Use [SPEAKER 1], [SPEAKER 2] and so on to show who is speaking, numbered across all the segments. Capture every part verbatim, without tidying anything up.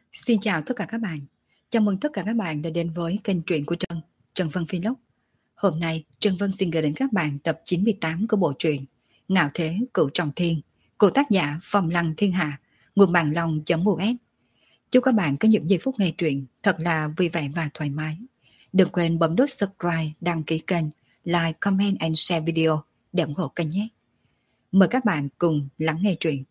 [SPEAKER 1] Xin chào tất cả các bạn. Chào mừng tất cả các bạn đã đến với kênh truyện của Trân, Trân Vân Vlog. Hôm nay, Trân Vân xin gửi đến các bạn tập chín mươi tám của bộ truyện Ngạo Thế Cửu Trọng Thiên của tác giả Phong Lăng Thiên Hạ, nguồn bàn long.us. Chúc các bạn có những giây phút nghe truyện thật là vui vẻ và thoải mái. Đừng quên bấm nút subscribe, đăng ký kênh, like, comment and share video để ủng hộ kênh nhé. Mời các bạn cùng lắng nghe truyện.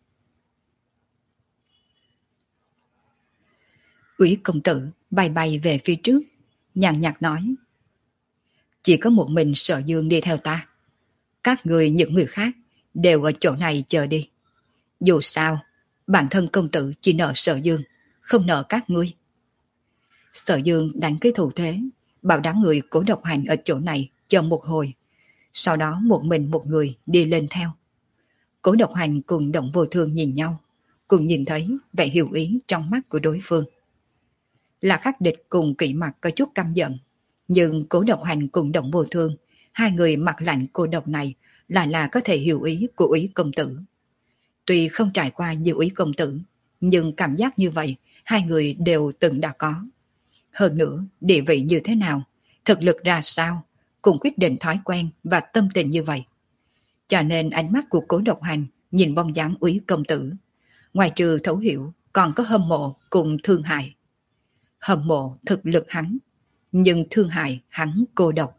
[SPEAKER 1] Úy công tử bay bay về phía trước, nhàn nhạt nói: chỉ có một mình Sở Dương đi theo ta. Các người những người khác đều ở chỗ này chờ đi. Dù sao, bản thân công tử chỉ nợ Sở Dương, không nợ các ngươi. Sở Dương đánh cái thủ thế, bảo đám người Cố Độc Hành ở chỗ này chờ một hồi. Sau đó một mình một người đi lên theo. Cố Độc Hành cùng Động Vô Thương nhìn nhau, cùng nhìn thấy vẻ hiểu ý trong mắt của đối phương. Là Khắc Địch cùng Kỷ Mặc có chút căm giận, nhưng Cố Độc Hành cùng Động Vô Thương, hai người mặt lạnh cô độc này lại là có thể hiểu ý của Úy công tử. Tuy không trải qua như Úy công tử, nhưng cảm giác như vậy hai người đều từng đã có. Hơn nữa, địa vị như thế nào, thực lực ra sao, cũng quyết định thói quen và tâm tình như vậy. Cho nên ánh mắt của Cố Độc Hành nhìn bóng dáng Úy công tử, ngoài trừ thấu hiểu còn có hâm mộ cùng thương hại. Hâm mộ thực lực hắn, nhưng thương hại hắn cô độc.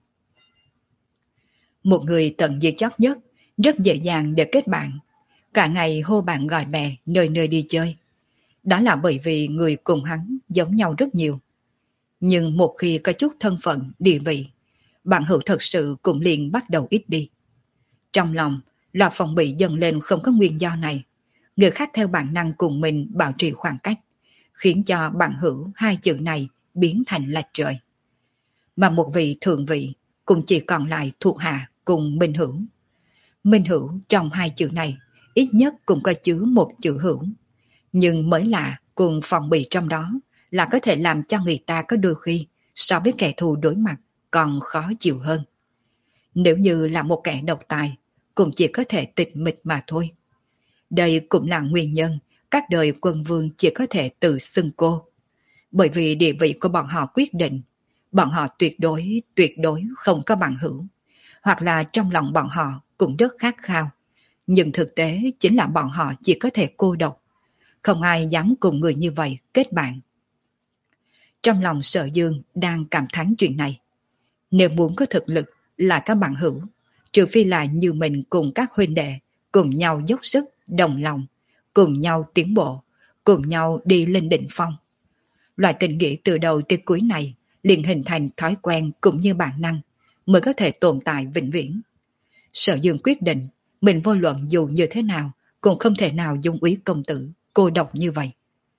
[SPEAKER 1] Một người tận diệt chót nhất, rất dễ dàng để kết bạn. Cả ngày hô bạn gọi bè, nơi nơi đi chơi. Đó là bởi vì người cùng hắn giống nhau rất nhiều. Nhưng một khi có chút thân phận, địa vị, bạn hữu thật sự cũng liền bắt đầu ít đi. Trong lòng, là phòng bị dần lên không có nguyên do này. Người khác theo bản năng cùng mình bảo trì khoảng cách, khiến cho bạn hữu hai chữ này biến thành lệch trời. Mà một vị thượng vị cũng chỉ còn lại thuộc hạ cùng Minh Hữu. Minh Hữu trong hai chữ này ít nhất cũng có chứa một chữ hữu. Nhưng mới lạ cùng phòng bị trong đó là có thể làm cho người ta có đôi khi so với kẻ thù đối mặt còn khó chịu hơn. Nếu như là một kẻ độc tài cũng chỉ có thể tịch mịch mà thôi. Đây cũng là nguyên nhân các đời quân vương chỉ có thể tự xưng cô. Bởi vì địa vị của bọn họ quyết định, bọn họ tuyệt đối, tuyệt đối không có bằng hữu. Hoặc là trong lòng bọn họ cũng rất khát khao. Nhưng thực tế chính là bọn họ chỉ có thể cô độc. Không ai dám cùng người như vậy kết bạn. Trong lòng Sở Dương đang cảm thán chuyện này. Nếu muốn có thực lực là các bạn hữu, trừ phi là như mình cùng các huynh đệ cùng nhau dốc sức, đồng lòng, cùng nhau tiến bộ, cùng nhau đi lên đỉnh phong. Loại tình nghĩa từ đầu tới cuối này liền hình thành thói quen cũng như bản năng mới có thể tồn tại vĩnh viễn. Sở Dương quyết định mình vô luận dù như thế nào cũng không thể nào dung Úy công tử cô độc như vậy.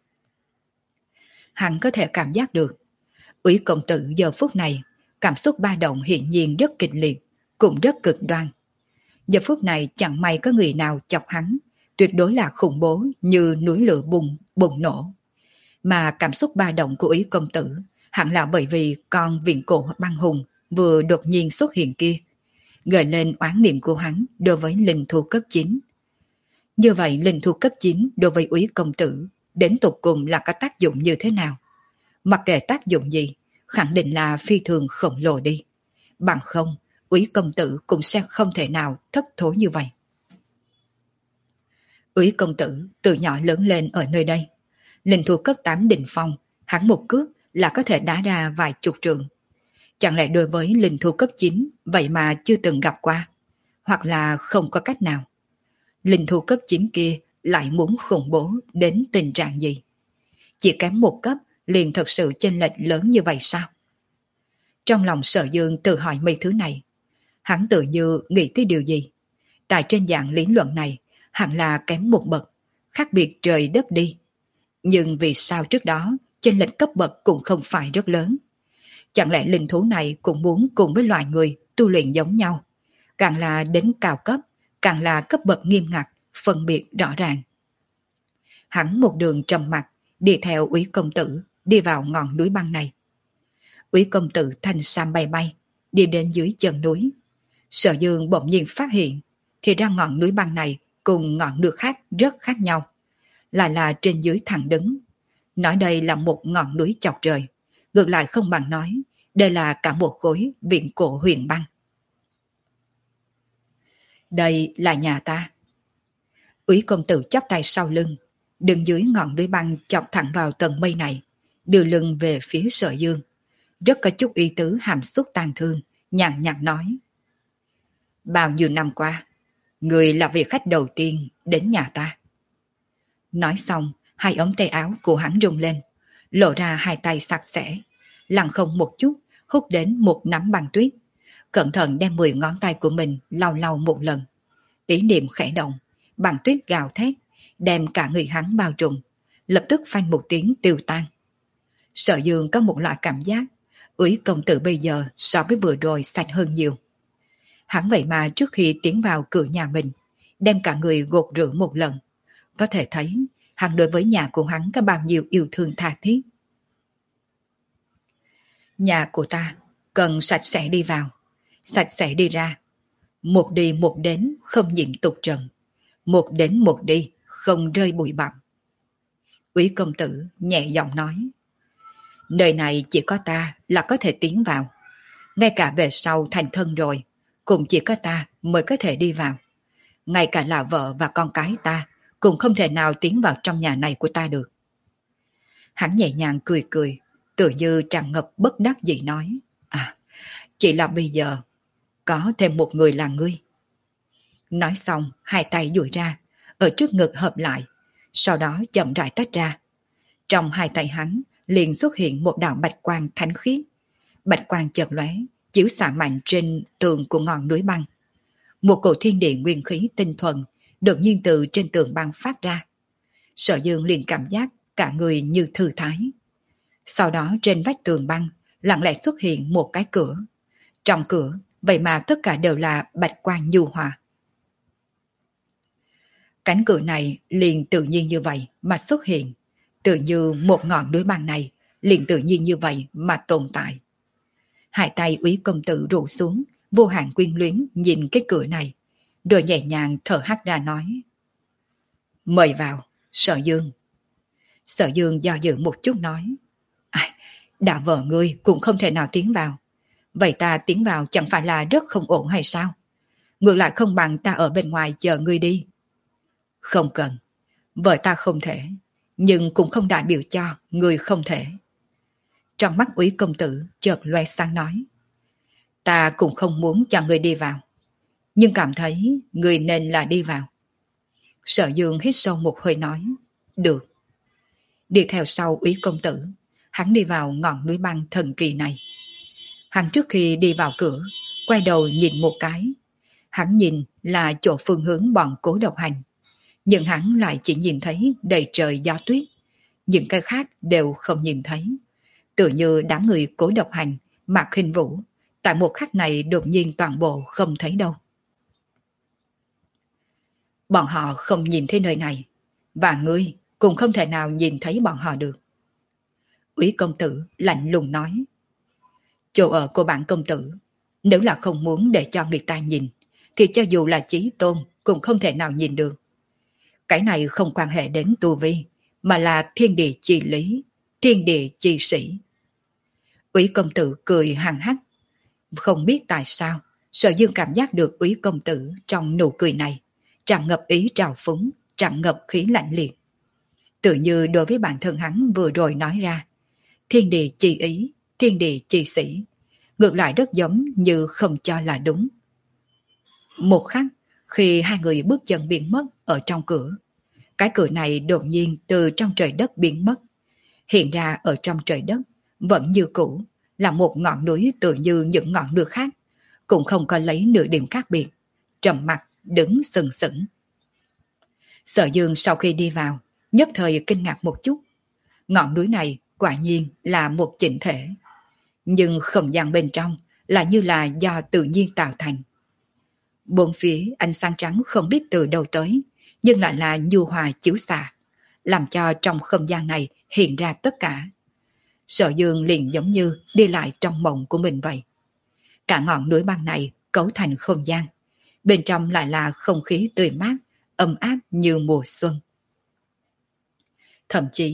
[SPEAKER 1] Hắn có thể cảm giác được Úy công tử giờ phút này cảm xúc ba động hiển nhiên rất kịch liệt, cũng rất cực đoan. Giờ phút này chẳng may có người nào chọc hắn, tuyệt đối là khủng bố như núi lửa bùng bùng nổ. Mà cảm xúc ba động của Úy công tử hẳn là bởi vì con viễn cổ băng hùng vừa đột nhiên xuất hiện kia, gợi lên oán niệm của hắn đối với linh thú cấp chín. Như vậy linh thú cấp chín đối với Úy công tử đến tột cùng là có tác dụng như thế nào? Mặc kệ tác dụng gì, khẳng định là phi thường khổng lồ đi. Bằng không, Úy công tử cũng sẽ không thể nào thất thố như vậy. Úy công tử từ nhỏ lớn lên ở nơi đây. Linh thú cấp tám đỉnh phong, hắn một cước là có thể đá ra vài chục trượng. Chẳng lẽ đối với linh thú cấp chín vậy mà chưa từng gặp qua? Hoặc là không có cách nào? Linh thú cấp chín kia lại muốn khủng bố đến tình trạng gì? Chỉ kém một cấp liền thật sự chênh lệch lớn như vậy sao? Trong lòng Sở Dương tự hỏi mấy thứ này. Hắn tự như nghĩ tới điều gì? Tại trên dạng lý luận này, hẳn là kém một bậc, khác biệt trời đất đi. Nhưng vì sao trước đó chênh lệch cấp bậc cũng không phải rất lớn? Chẳng lẽ linh thú này cũng muốn cùng với loài người tu luyện giống nhau? Càng là đến cao cấp, càng là cấp bậc nghiêm ngặt, phân biệt rõ ràng. Hắn một đường trầm mặc đi theo Úy công tử đi vào ngọn núi băng này. Úy công tử thanh sam bay bay đi đến dưới chân núi. Sở Dương bỗng nhiên phát hiện thì ra ngọn núi băng này cùng ngọn núi khác rất khác nhau, lại là trên dưới thẳng đứng. Nói đây là một ngọn núi chọc trời, ngược lại không bằng nói đây là cả một khối viễn cổ huyền băng. Đây là nhà ta. Úy công tử chắp tay sau lưng, đứng dưới ngọn núi băng chọc thẳng vào tầng mây này, đưa lưng về phía Sở Dương, rất có chút ý tứ hàm xúc tang thương, nhàn nhạt nói: bao nhiêu năm qua, người là vị khách đầu tiên đến nhà ta. Nói xong, hai ống tay áo của hắn rung lên, lộ ra hai tay sạch sẽ, lặng không một chút hút đến một nắm băng tuyết, cẩn thận đem mười ngón tay của mình lau lau một lần. Ý niệm khẽ động, băng tuyết gào thét, đem cả người hắn bao trùm, lập tức phanh một tiếng tiêu tan. Sở Dương có một loại cảm giác, Úy công tử bây giờ so với vừa rồi sạch hơn nhiều. Hắn vậy mà trước khi tiến vào cửa nhà mình, đem cả người gột rửa một lần, có thể thấy hắn đối với nhà của hắn có bao nhiêu yêu thương tha thiết. Nhà của ta cần sạch sẽ đi vào, sạch sẽ đi ra, một đi một đến không nhiễm tục trần, một đến một đi không rơi bụi bặm. Úy công tử nhẹ giọng nói: nơi này chỉ có ta là có thể tiến vào, ngay cả về sau thành thân rồi cũng chỉ có ta mới có thể đi vào, ngay cả là vợ và con cái ta cũng không thể nào tiến vào trong nhà này của ta được. Hắn nhẹ nhàng cười cười, tự như tràn ngập bất đắc dĩ nói: à, chỉ là bây giờ có thêm một người là ngươi. Nói xong, hai tay duỗi ra, ở trước ngực hợp lại, sau đó chậm rãi tách ra. Trong hai tay hắn liền xuất hiện một đạo bạch quang thánh khiết. Bạch quang chợt lóe, chiếu xạ mạnh trên tường của ngọn núi băng. Một cổ thiên địa nguyên khí tinh thuần đột nhiên từ trên tường băng phát ra. Sở Dương liền cảm giác cả người như thư thái. Sau đó trên vách tường băng lặng lẽ xuất hiện một cái cửa. Trong cửa, vậy mà tất cả đều là bạch quang nhu hòa. Cánh cửa này liền tự nhiên như vậy mà xuất hiện, tự như một ngọn núi băng này liền tự nhiên như vậy mà tồn tại. Hai tay Úy công tử rủ xuống, vô hạn quyến luyến nhìn cái cửa này, rồi nhẹ nhàng thở hắt ra nói: mời vào, Sở Dương. Sở Dương do dự một chút nói: à, đã vợ ngươi cũng không thể nào tiến vào, vậy ta tiến vào chẳng phải là rất không ổn hay sao? Ngược lại không bằng ta ở bên ngoài chờ ngươi đi. Không cần, vợ ta không thể, nhưng cũng không đại biểu cho ngươi không thể. Trong mắt Úy công tử chợt loe sáng nói: ta cũng không muốn cho ngươi đi vào, nhưng cảm thấy ngươi nên là đi vào. Sở Dương hít sâu một hơi nói: được. Đi theo sau Úy công tử, hắn đi vào ngọn núi băng thần kỳ này. Hắn trước khi đi vào cửa, quay đầu nhìn một cái. Hắn nhìn là chỗ phương hướng bọn Cố Độc Hành, nhưng hắn lại chỉ nhìn thấy đầy trời gió tuyết, những cái khác đều không nhìn thấy. Tự như đám người Cố Độc Hành, Mạc Khinh Vũ, tại một khắc này đột nhiên toàn bộ không thấy đâu. Bọn họ không nhìn thấy nơi này, và ngươi cũng không thể nào nhìn thấy bọn họ được. Úy công tử lạnh lùng nói: chỗ ở của bản công tử, nếu là không muốn để cho người ta nhìn, thì cho dù là Chí Tôn cũng không thể nào nhìn được. Cái này không quan hệ đến tu vi, mà là thiên địa chi lý, thiên địa chi sĩ. Úy công tử cười hằng hắc. Không biết tại sao, Sở Dương cảm giác được Úy công tử trong nụ cười này tràn ngập ý trào phúng, tràn ngập khí lạnh liệt. Tự như đối với bản thân hắn vừa rồi nói ra, thiên địa chi ý, thiên địa chi sĩ, ngược lại rất giống như không cho là đúng. Một khắc, khi hai người bước chân biến mất ở trong cửa, cái cửa này đột nhiên từ trong trời đất biến mất. Hiện ra ở trong trời đất, vẫn như cũ, là một ngọn núi tự như những ngọn núi khác, cũng không có lấy nửa điểm khác biệt, trầm mặc đứng sừng sững. Sở Dương sau khi đi vào, nhất thời kinh ngạc một chút. Ngọn núi này quả nhiên là một chỉnh thể, nhưng không gian bên trong là như là do tự nhiên tạo thành. Bốn phía ánh sáng trắng không biết từ đâu tới, nhưng lại là nhu hòa chiếu xạ, làm cho trong không gian này hiện ra tất cả. Sở Dương liền giống như đi lại trong mộng của mình vậy. Cả ngọn núi băng này cấu thành không gian, bên trong lại là không khí tươi mát, ấm áp như mùa xuân. Thậm chí,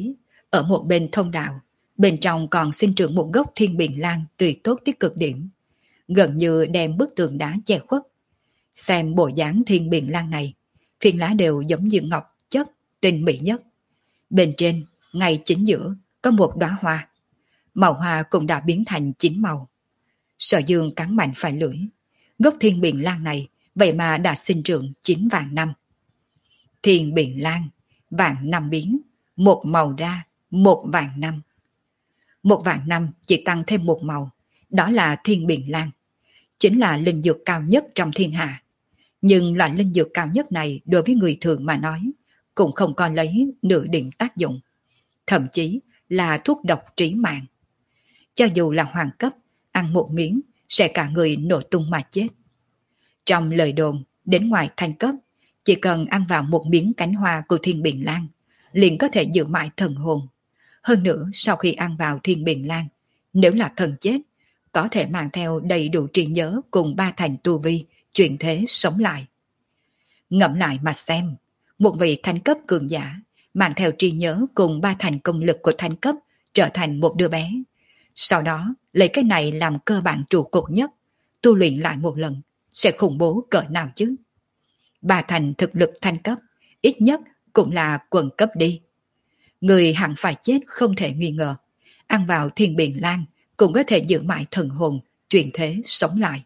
[SPEAKER 1] Ở một bên thông đạo, bên trong còn sinh trưởng một gốc thiên biển lan tươi tốt tới cực điểm, gần như đem bức tường đá che khuất. Xem bộ dáng thiên biển lan này, phiến lá đều giống như ngọc chất, tinh mỹ nhất. Bên trên, ngay chính giữa, có một đóa hoa. Màu hoa cũng đã biến thành chín màu. Sở Dương cắn mạnh phải lưỡi. Gốc thiên biển lan này vậy mà đã sinh trưởng chín vạn năm. Thiên biển lan, vạn năm biến, một màu ra, một vạn năm. Một vạn năm chỉ tăng thêm một màu, đó là thiên biển lan. Chính là linh dược cao nhất trong thiên hạ. Nhưng loại linh dược cao nhất này đối với người thường mà nói, cũng không còn lấy nửa điểm tác dụng. Thậm chí là thuốc độc trí mạng. Cho dù là hoàng cấp, ăn một miếng sẽ cả người nổ tung mà chết. Trong lời đồn, đến ngoài thanh cấp, chỉ cần ăn vào một miếng cánh hoa của thiên biển lan, liền có thể giữ mãi thần hồn. Hơn nữa, sau khi ăn vào thiên biển lan, nếu là thần chết, có thể mang theo đầy đủ trí nhớ cùng ba thành tu vi, chuyển thế sống lại. Ngẫm lại mà xem, một vị thánh cấp cường giả, mang theo trí nhớ cùng ba thành công lực của thánh cấp, trở thành một đứa bé. Sau đó, lấy cái này làm cơ bản trụ cột nhất, tu luyện lại một lần, sẽ khủng bố cỡ nào chứ? Ba thành thực lực thánh cấp, ít nhất cũng là quần cấp đi. Người hẳn phải chết không thể nghi ngờ. Ăn vào thiên biển lan cũng có thể giữ mãi thần hồn, chuyển thế sống lại.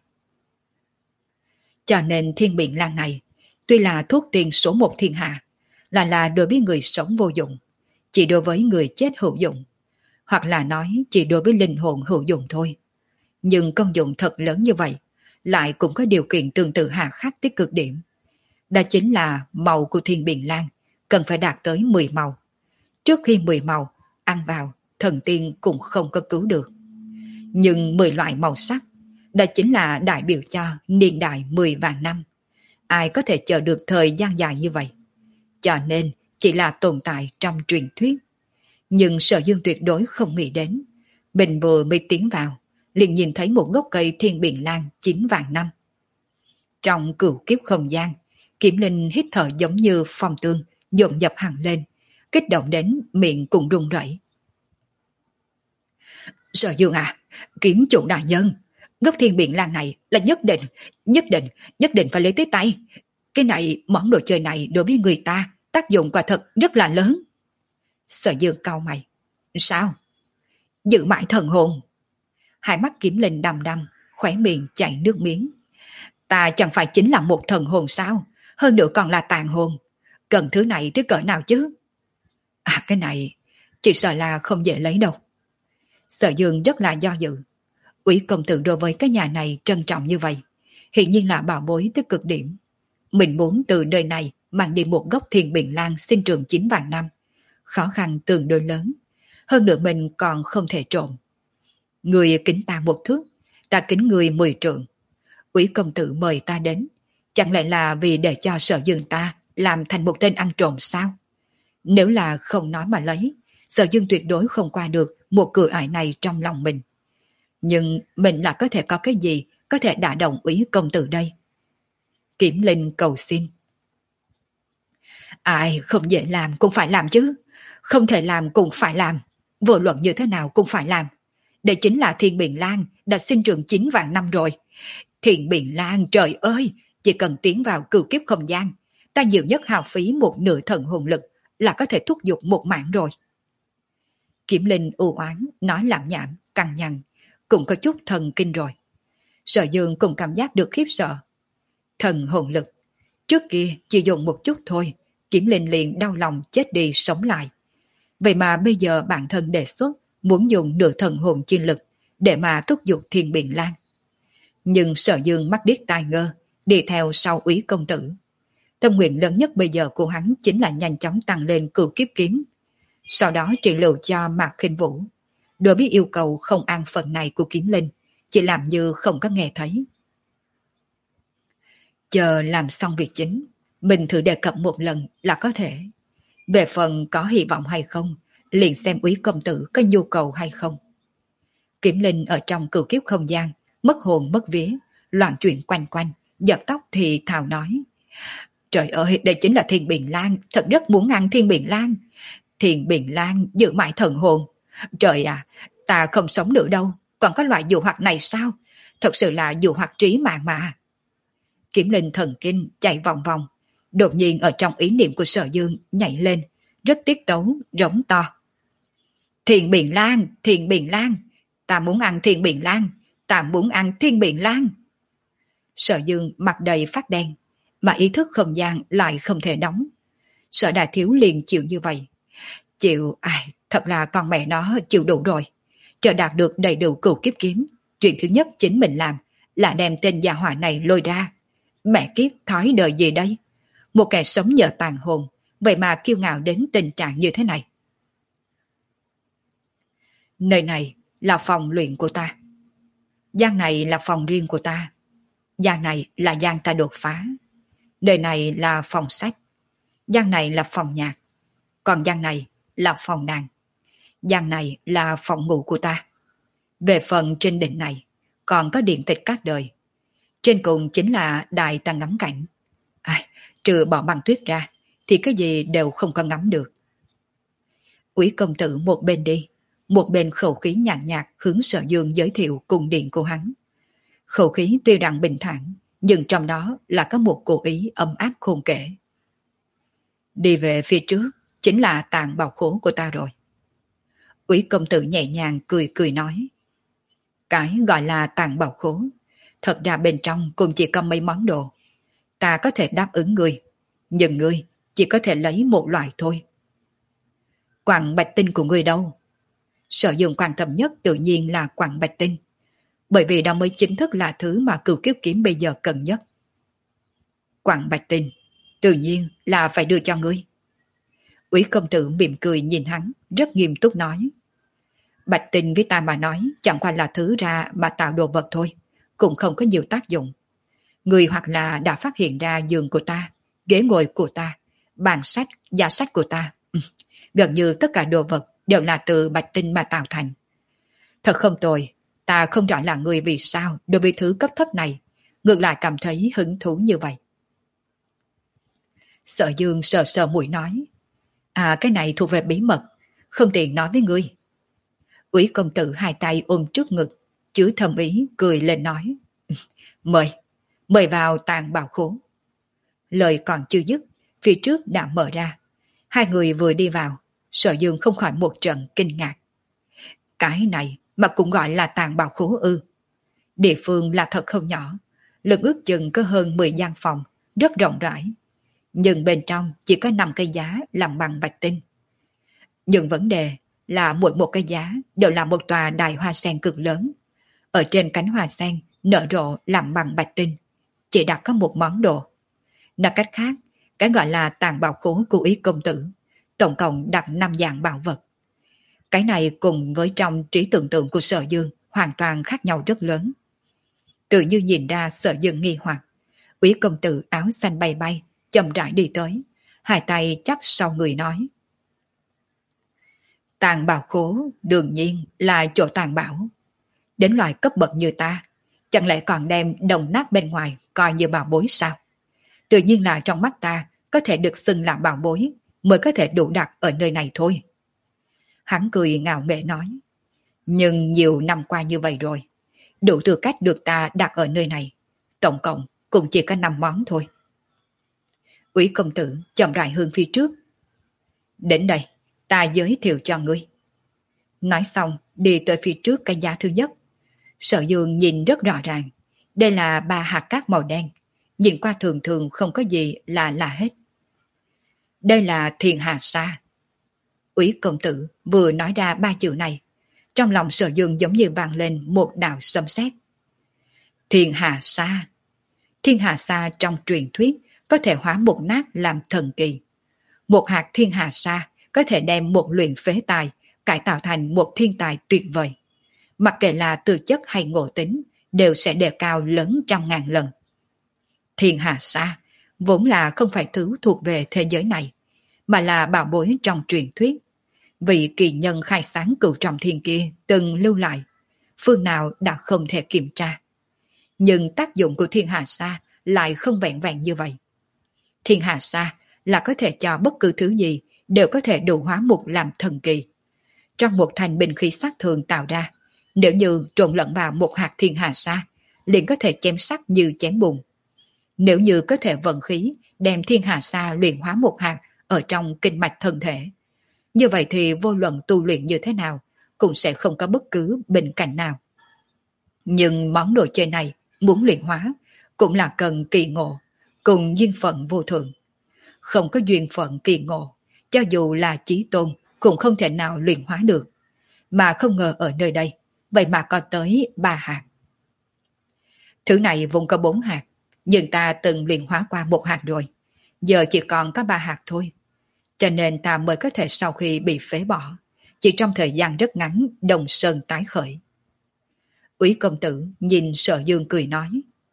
[SPEAKER 1] Cho nên thiên biển lan này, tuy là thuốc tiên số một thiên hạ, là là đối với người sống vô dụng, chỉ đối với người chết hữu dụng, hoặc là nói chỉ đối với linh hồn hữu dụng thôi. Nhưng công dụng thật lớn như vậy, lại cũng có điều kiện tương tự hà khắc tới cực điểm. Đó chính là màu của thiên biển lan cần phải đạt tới mười màu. Trước khi mười màu, ăn vào, thần tiên cũng không có cứu được. Nhưng mười loại màu sắc, đó chính là đại biểu cho niên đại mười vạn năm. Ai có thể chờ được thời gian dài như vậy? Cho nên chỉ là tồn tại trong truyền thuyết. Nhưng Sở Dương tuyệt đối không nghĩ đến. Mình vừa mới tiến vào, liền nhìn thấy một gốc cây thiên biển lan chín vạn năm. Trong cửu kiếp không gian, Kiếm Linh hít thở giống như phong tương, dồn dập hẳn lên, kích động đến miệng cũng run rẩy. Sở Dương à, kiếm chủ đại nhân, gốc thiên biển lan này là nhất định, nhất định, nhất định phải lấy tới tay. Cái này, món đồ chơi này đối với người ta, tác dụng quả thật rất là lớn. Sở Dương cau mày. Sao? Giữ mãi thần hồn. Hai mắt Kiếm Linh đăm đăm, khóe miệng chảy nước miếng. Ta chẳng phải chính là một thần hồn sao? Hơn nữa còn là tàn hồn. Cần thứ này tới cỡ nào chứ? À, cái này, chỉ sợ là không dễ lấy đâu. Sở Dương rất là do dự. Úy công tử đối với cái nhà này trân trọng như vậy, hiện nhiên là bảo bối tới cực điểm. Mình muốn từ nơi này mang đi một gốc thiên biển lan sinh trưởng chín vạn năm. Khó khăn tương đối lớn. Hơn nữa mình còn không thể trộm. Người kính ta một thước, ta kính người mười trượng. Úy công tử mời ta đến, chẳng lẽ là vì để cho Sở Dương ta làm thành một tên ăn trộm sao? Nếu là không nói mà lấy, Sở Dương tuyệt đối không qua được một cửa ải này trong lòng mình. Nhưng mình là có thể có cái gì có thể đả động Úy công tử đây? Kiểm Linh cầu xin. Ai không dễ làm cũng phải làm chứ. Không thể làm cũng phải làm. Vô luận như thế nào cũng phải làm. Đây chính là thiên biển lan đã sinh trưởng chín vạn năm rồi. Thiên biển lan, trời ơi, chỉ cần tiến vào cửu kiếp không gian, ta nhiều nhất hao phí một nửa thần hồn lực là có thể thúc giục một mạng rồi. Kiểm Linh u oán nói làm nhảm, căng nhằn, cũng có chút thần kinh rồi. Sở Dương cũng cảm giác được khiếp sợ. Thần hồn lực, trước kia chỉ dùng một chút thôi, Kiểm Linh liền đau lòng chết đi sống lại. Vậy mà bây giờ bản thân đề xuất muốn dùng nửa thần hồn chi lực để mà thúc giục thiên biển lan. Nhưng Sở Dương mắt điếc tai ngơ, đi theo sau Úy công tử. Tâm nguyện lớn nhất bây giờ của hắn chính là nhanh chóng tăng lên cửu kiếp kiếm. Sau đó trị liệu cho Mạc Khinh Vũ. Đối với yêu cầu không an phận này của Kiếm Linh, chỉ làm như không có nghe thấy. Chờ làm xong việc chính, mình thử đề cập một lần là có thể. Về phần có hy vọng hay không, liền xem Úy công tử có nhu cầu hay không. Kiếm Linh ở trong cửu kiếp không gian, mất hồn mất vía, loạn chuyển quanh quanh, giật tóc thì thào nói. Trời ơi, đây chính là thiên biển lan, thật rất muốn ăn thiên biển lan. Thiền Biện Lan giữ mãi thần hồn. Trời à, ta không sống nữa đâu, còn có loại dụ hoặc này sao? Thật sự là dụ hoặc trí mạng mà. Kiếm linh thần kinh chạy vòng vòng, đột nhiên ở trong ý niệm của Sở Dương nhảy lên, rất tiết tấu, rống to. Thiền Biện Lan, Thiền Biện Lan, ta muốn ăn Thiền Biện Lan, ta muốn ăn Thiền Biện Lan. Sở Dương mặt đầy phát đen, mà ý thức không gian lại không thể đóng. Sở Đại Thiếu liền chịu như vậy. Chịu, ai, thật là con mẹ nó chịu đủ rồi. Chờ đạt được đầy đủ cửu kiếp kiếm, chuyện thứ nhất chính mình làm là đem tên gia hỏa này lôi ra. Mẹ kiếp thói đời gì đây? Một kẻ sống nhờ tàn hồn, vậy mà kiêu ngạo đến tình trạng như thế này. Nơi này là phòng luyện của ta. Gian này là phòng riêng của ta. Gian này là gian ta đột phá. Nơi này là phòng sách. Gian này là phòng nhạc. Còn gian này là phòng đàn. Gian này là phòng ngủ của ta. Về phần trên đỉnh này, còn có điện tịch các đời. Trên cùng chính là đài ta ngắm cảnh. À, trừ bỏ băng tuyết ra, thì cái gì đều không có ngắm được. Úy công tử một bên đi, một bên khẩu khí nhàn nhạt, nhạt hướng Sở Dương giới thiệu cung điện của hắn. Khẩu khí tuy rằng bình thản, nhưng trong đó là có một cố ý ấm áp khôn kể. Đi về phía trước, chính là tàng bảo khố của ta rồi. Úy công tử nhẹ nhàng cười cười nói. Cái gọi là tàng bảo khố, thật ra bên trong cũng chỉ có mấy món đồ. Ta có thể đáp ứng ngươi, nhưng ngươi chỉ có thể lấy một loại thôi. Quặng bạch tinh của ngươi đâu? Sở Dương quan tâm nhất tự nhiên là quặng bạch tinh, bởi vì đó mới chính thức là thứ mà cửu kiếp kiếm bây giờ cần nhất. Quặng bạch tinh, tự nhiên là phải đưa cho ngươi. Úy công tử mỉm cười nhìn hắn, rất nghiêm túc nói. Bạch tinh với ta mà nói chẳng qua là thứ ra mà tạo đồ vật thôi, cũng không có nhiều tác dụng. Người hoặc là đã phát hiện ra giường của ta, ghế ngồi của ta, bàn sách, giá sách của ta. Gần như tất cả đồ vật đều là từ bạch tinh mà tạo thành. Thật không tồi, ta không rõ là người vì sao đối với thứ cấp thấp này, ngược lại cảm thấy hứng thú như vậy. Sở Dương sờ sờ mũi nói. À, cái này thuộc về bí mật, không tiện nói với ngươi. Úy công tử hai tay ôm trước ngực, chứa thầm ý cười lên nói. Mời, mời vào tàng bảo khố. Lời còn chưa dứt, phía trước đã mở ra. Hai người vừa đi vào, Sở Dương không khỏi một trận kinh ngạc. Cái này mà cũng gọi là tàng bảo khố ư? Địa phương là thật không nhỏ, lực ước chừng có hơn mười gian phòng, rất rộng rãi. Nhưng bên trong chỉ có năm cây giá làm bằng bạch tinh. Nhưng vấn đề là mỗi một cây giá đều là một tòa đài hoa sen cực lớn. Ở trên cánh hoa sen nở rộ làm bằng bạch tinh, chỉ đặt có một món đồ. Nói cách khác, cái gọi là tàng bảo khố của Ý công tử, tổng cộng đặt năm dạng bảo vật. Cái này cùng với trong trí tưởng tượng của Sở Dương hoàn toàn khác nhau rất lớn. Tự như nhìn ra Sở Dương nghi hoặc, Úy công tử áo xanh bay bay, chậm rãi đi tới, hai tay chắp sau người nói. Tàng bảo khố đương nhiên là chỗ tàng bảo. Đến loại cấp bậc như ta, chẳng lẽ còn đem đồng nát bên ngoài coi như bảo bối sao? Tự nhiên là trong mắt ta có thể được xưng là bảo bối mới có thể đủ đặt ở nơi này thôi. Hắn cười ngạo nghễ nói. Nhưng nhiều năm qua như vậy rồi, đủ tư cách được ta đặt ở nơi này, tổng cộng cũng chỉ có năm món thôi. Úy công tử chậm rãi hướng phía trước. Đến đây, ta giới thiệu cho ngươi. Nói xong, đi tới phía trước cái giá thứ nhất. Sở Dương nhìn rất rõ ràng. Đây là ba hạt cát màu đen. Nhìn qua thường thường không có gì là lạ hết. Đây là Thiên Hà Sa. Úy công tử vừa nói ra ba chữ này, trong lòng Sở Dương giống như vang lên một đạo sấm sét. Thiên Hà Sa. Thiên Hà Sa trong truyền thuyết có thể hóa một nát làm thần kỳ. Một hạt Thiên Hà Sa có thể đem một luyện phế tài cải tạo thành một thiên tài tuyệt vời. Mặc kệ là tư chất hay ngộ tính, đều sẽ đề cao lớn trăm ngàn lần. Thiên Hà Sa vốn là không phải thứ thuộc về thế giới này, mà là bảo bối trong truyền thuyết. Vị kỳ nhân khai sáng cửu trọng thiên kia từng lưu lại, phương nào đã không thể kiểm tra. Nhưng tác dụng của Thiên Hà Sa lại không vẹn vẹn như vậy. Thiên Hà Sa là có thể cho bất cứ thứ gì đều có thể đủ hóa mục làm thần kỳ. Trong một thành binh khí sát thường tạo ra, nếu như trộn lẫn vào một hạt thiên hà sa, liền có thể chém sắc như chém bùn. Nếu như có thể vận khí đem thiên hà sa luyện hóa một hạt ở trong kinh mạch thân thể, như vậy thì vô luận tu luyện như thế nào cũng sẽ không có bất cứ bệnh cảnh nào. Nhưng món đồ chơi này muốn luyện hóa cũng là cần kỳ ngộ, cùng duyên phận vô thường. Không có duyên phận kỳ ngộ, cho dù là chí tôn cũng không thể nào luyện hóa được. Mà không ngờ ở nơi đây, vậy mà có tới ba hạt. Thứ này vốn có bốn hạt, nhưng ta từng luyện hóa qua một hạt rồi. Giờ chỉ còn có ba hạt thôi. Cho nên ta mới có thể sau khi bị phế bỏ, chỉ trong thời gian rất ngắn đồng sơn tái khởi. Úy công tử nhìn Sở Dương cười nói.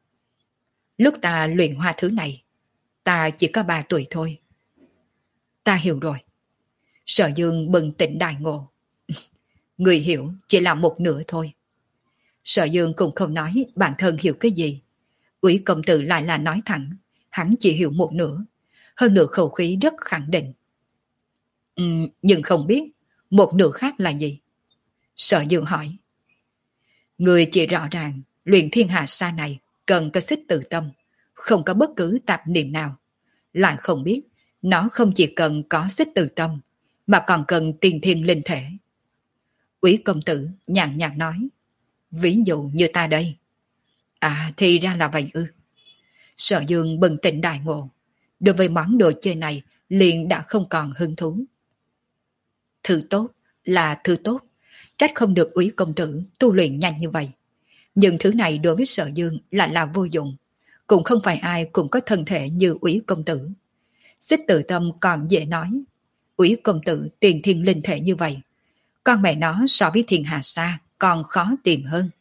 [SPEAKER 1] Lúc ta luyện hóa thứ này, ta chỉ có ba tuổi thôi. Ta hiểu rồi. Sở Dương bừng tỉnh đại ngộ. Người hiểu chỉ là một nửa thôi. Sở Dương cũng không nói bản thân hiểu cái gì. Úy công tử lại là nói thẳng, hắn chỉ hiểu một nửa, hơn nửa khẩu khí rất khẳng định. Ừ, nhưng không biết một nửa khác là gì? Sở Dương hỏi. Người chỉ rõ ràng luyện thiên hà sa này cần có xích tự tâm, không có bất cứ tạp niệm nào. Lại không biết nó không chỉ cần có xích tự tâm, mà còn cần tiên thiên linh thể. Úy công tử nhàn nhạt nói. Ví dụ như ta đây. À thì ra là vậy ư. Sở Dương bừng tỉnh đại ngộ. Đối với món đồ chơi này liền đã không còn hứng thú. Thứ tốt là thứ tốt, trách không được Úy công tử tu luyện nhanh như vậy. Nhưng thứ này đối với Sở Dương lại là vô dụng. Cũng không phải ai cũng có thân thể như Úy công tử. Xích tự tâm còn dễ nói. Úy công tử tiền thiên linh thể như vậy, con mẹ nó so với thiên hà sa còn khó tìm hơn.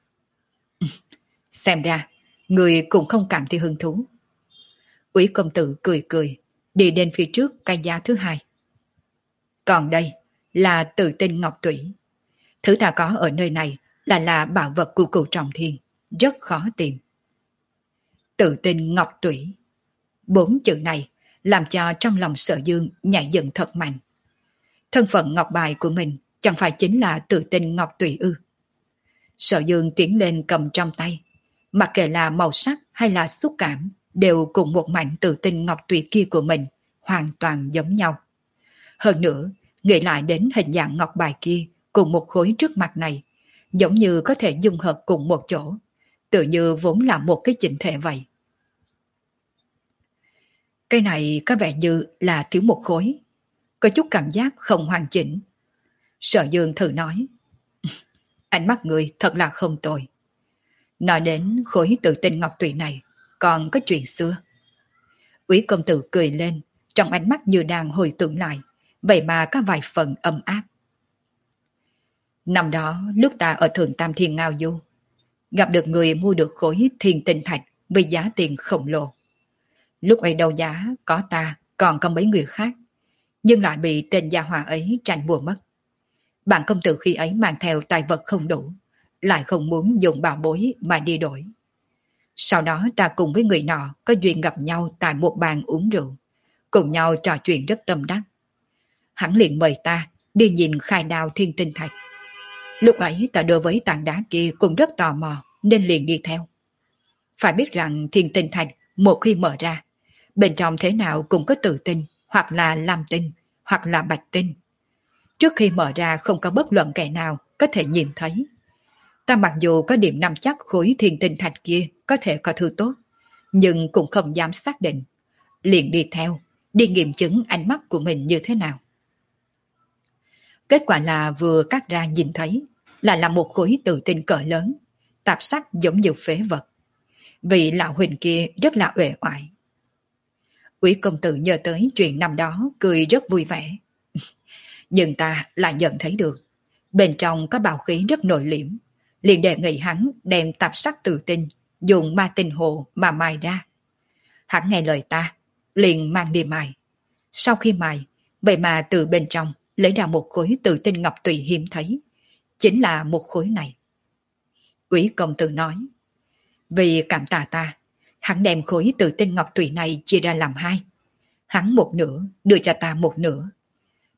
[SPEAKER 1] Xem ra người cũng không cảm thấy hứng thú. Úy công tử cười cười, đi đến phía trước cây giá thứ hai. Còn đây là tự tinh ngọc tủy. Thứ ta có ở nơi này là là bảo vật của cửu trọng thiên, rất khó tìm. Tự tinh ngọc tủy. Bốn chữ này làm cho trong lòng Sở Dương nhảy dựng thật mạnh. Thân phận ngọc bài của mình chẳng phải chính là tự tinh ngọc tủy ư? Sở Dương tiến lên cầm trong tay, mặc kệ là màu sắc hay là xúc cảm, đều cùng một mảnh tự tinh ngọc tủy kia của mình, hoàn toàn giống nhau. Hơn nữa, nghĩ lại đến hình dạng ngọc bài kia cùng một khối trước mặt này, giống như có thể dung hợp cùng một chỗ, tự như vốn là một cái chỉnh thể vậy. Cái này có vẻ như là thiếu một khối, có chút cảm giác không hoàn chỉnh. Sở Dương thử nói. Ánh mắt người thật là không tồi. Nói đến khối tự tinh ngọc tủy này, còn có chuyện xưa. Úy công tử cười lên, trong ánh mắt như đang hồi tưởng lại, vậy mà có vài phần ấm áp. Năm đó, lúc ta ở Thượng Tam Thiên Ngao Du, gặp được người mua được khối thiên tinh thạch với giá tiền khổng lồ. Lúc ấy đấu giá có ta, còn có mấy người khác, nhưng lại bị tên gia hỏa ấy tranh mua mất. Bạn công tử khi ấy mang theo tài vật không đủ, lại không muốn dùng bảo bối mà đi đổi. Sau đó ta cùng với người nọ có duyên gặp nhau tại một bàn uống rượu, cùng nhau trò chuyện rất tâm đắc. Hắn liền mời ta đi nhìn khai đao thiên tinh thạch. Lúc ấy ta đối với tảng đá kia cũng rất tò mò nên liền đi theo. Phải biết rằng thiên tinh thạch một khi mở ra, bên trong thế nào cũng có tự tinh, hoặc là lam tinh, hoặc là bạch tinh. Trước khi mở ra không có bất luận kẻ nào có thể nhìn thấy. Ta mặc dù có điểm nắm chắc khối thiên tinh thạch kia có thể có thứ tốt, nhưng cũng không dám xác định. Liền đi theo, đi nghiệm chứng ánh mắt của mình như thế nào. Kết quả là vừa cắt ra nhìn thấy là là một khối tự tinh cỡ lớn, tạp sắc giống như phế vật. Vị lão huynh kia rất là uể oải. Úy công tử nhớ tới chuyện năm đó cười rất vui vẻ. Nhưng ta lại nhận thấy được bên trong có bào khí rất nội liễm, liền đề nghị hắn đem tạp sắc tự tinh dùng ma tinh hồ mà mài ra. Hắn nghe lời ta, liền mang đi mài. Sau khi mài, vậy mà từ bên trong lấy ra một khối tự tinh ngọc tùy hiếm thấy, chính là một khối này. Úy công tử nói, vì cảm tạ ta, hắn đem khối tự tinh ngọc tùy này chia ra làm hai. Hắn một nửa, đưa cho ta một nửa.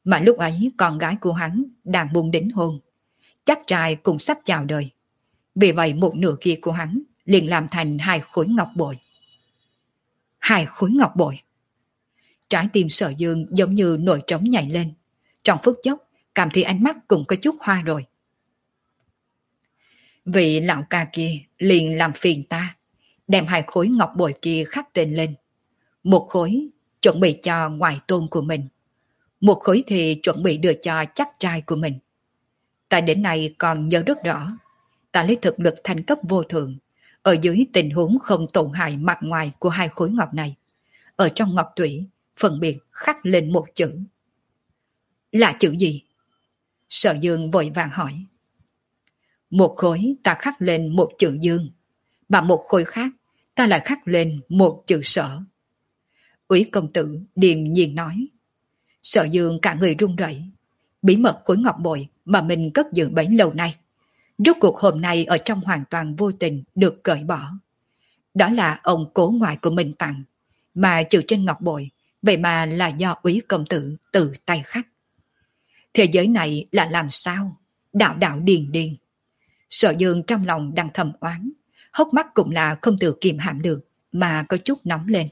[SPEAKER 1] Mà lúc ấy con gái của hắn đang buông đính hôn, chắc trai cũng sắp chào đời. Vì vậy một nửa kia của hắn liền làm thành hai khối ngọc bội. Hai khối ngọc bội. Trái tim Sở Dương giống như nổi trống nhảy lên. Trong phút chốc, cảm thấy ánh mắt cũng có chút hoa rồi. Vị lão ca kia liền làm phiền ta, đem hai khối ngọc bội kia khắc tên lên. Một khối chuẩn bị cho ngoại tôn của mình, một khối thì chuẩn bị đưa cho chắc trai của mình. Ta đến nay còn nhớ rất rõ, ta lấy thực lực thành cấp vô thượng, ở dưới tình huống không tổn hại mặt ngoài của hai khối ngọc này, ở trong ngọc thủy phân biệt khắc lên một chữ. Là chữ gì? Sở Dương vội vàng hỏi. Một khối ta khắc lên một chữ dương, mà một khối khác ta lại khắc lên một chữ sở. Úy công tử điềm nhiên nói. Sở Dương cả người run rẩy, bí mật khối ngọc bội mà mình cất giữ bấy lâu nay, rốt cuộc hôm nay ở trong hoàn toàn vô tình được cởi bỏ. Đó là ông cố ngoại của mình tặng, mà chữ trên ngọc bội vậy mà là do Úy công tử tự tay khắc. Thế giới này là làm sao? Đạo đạo điền điền. Sở Dương trong lòng đang thầm oán, hốc mắt cũng là không tự kiềm hãm được mà có chút nóng lên.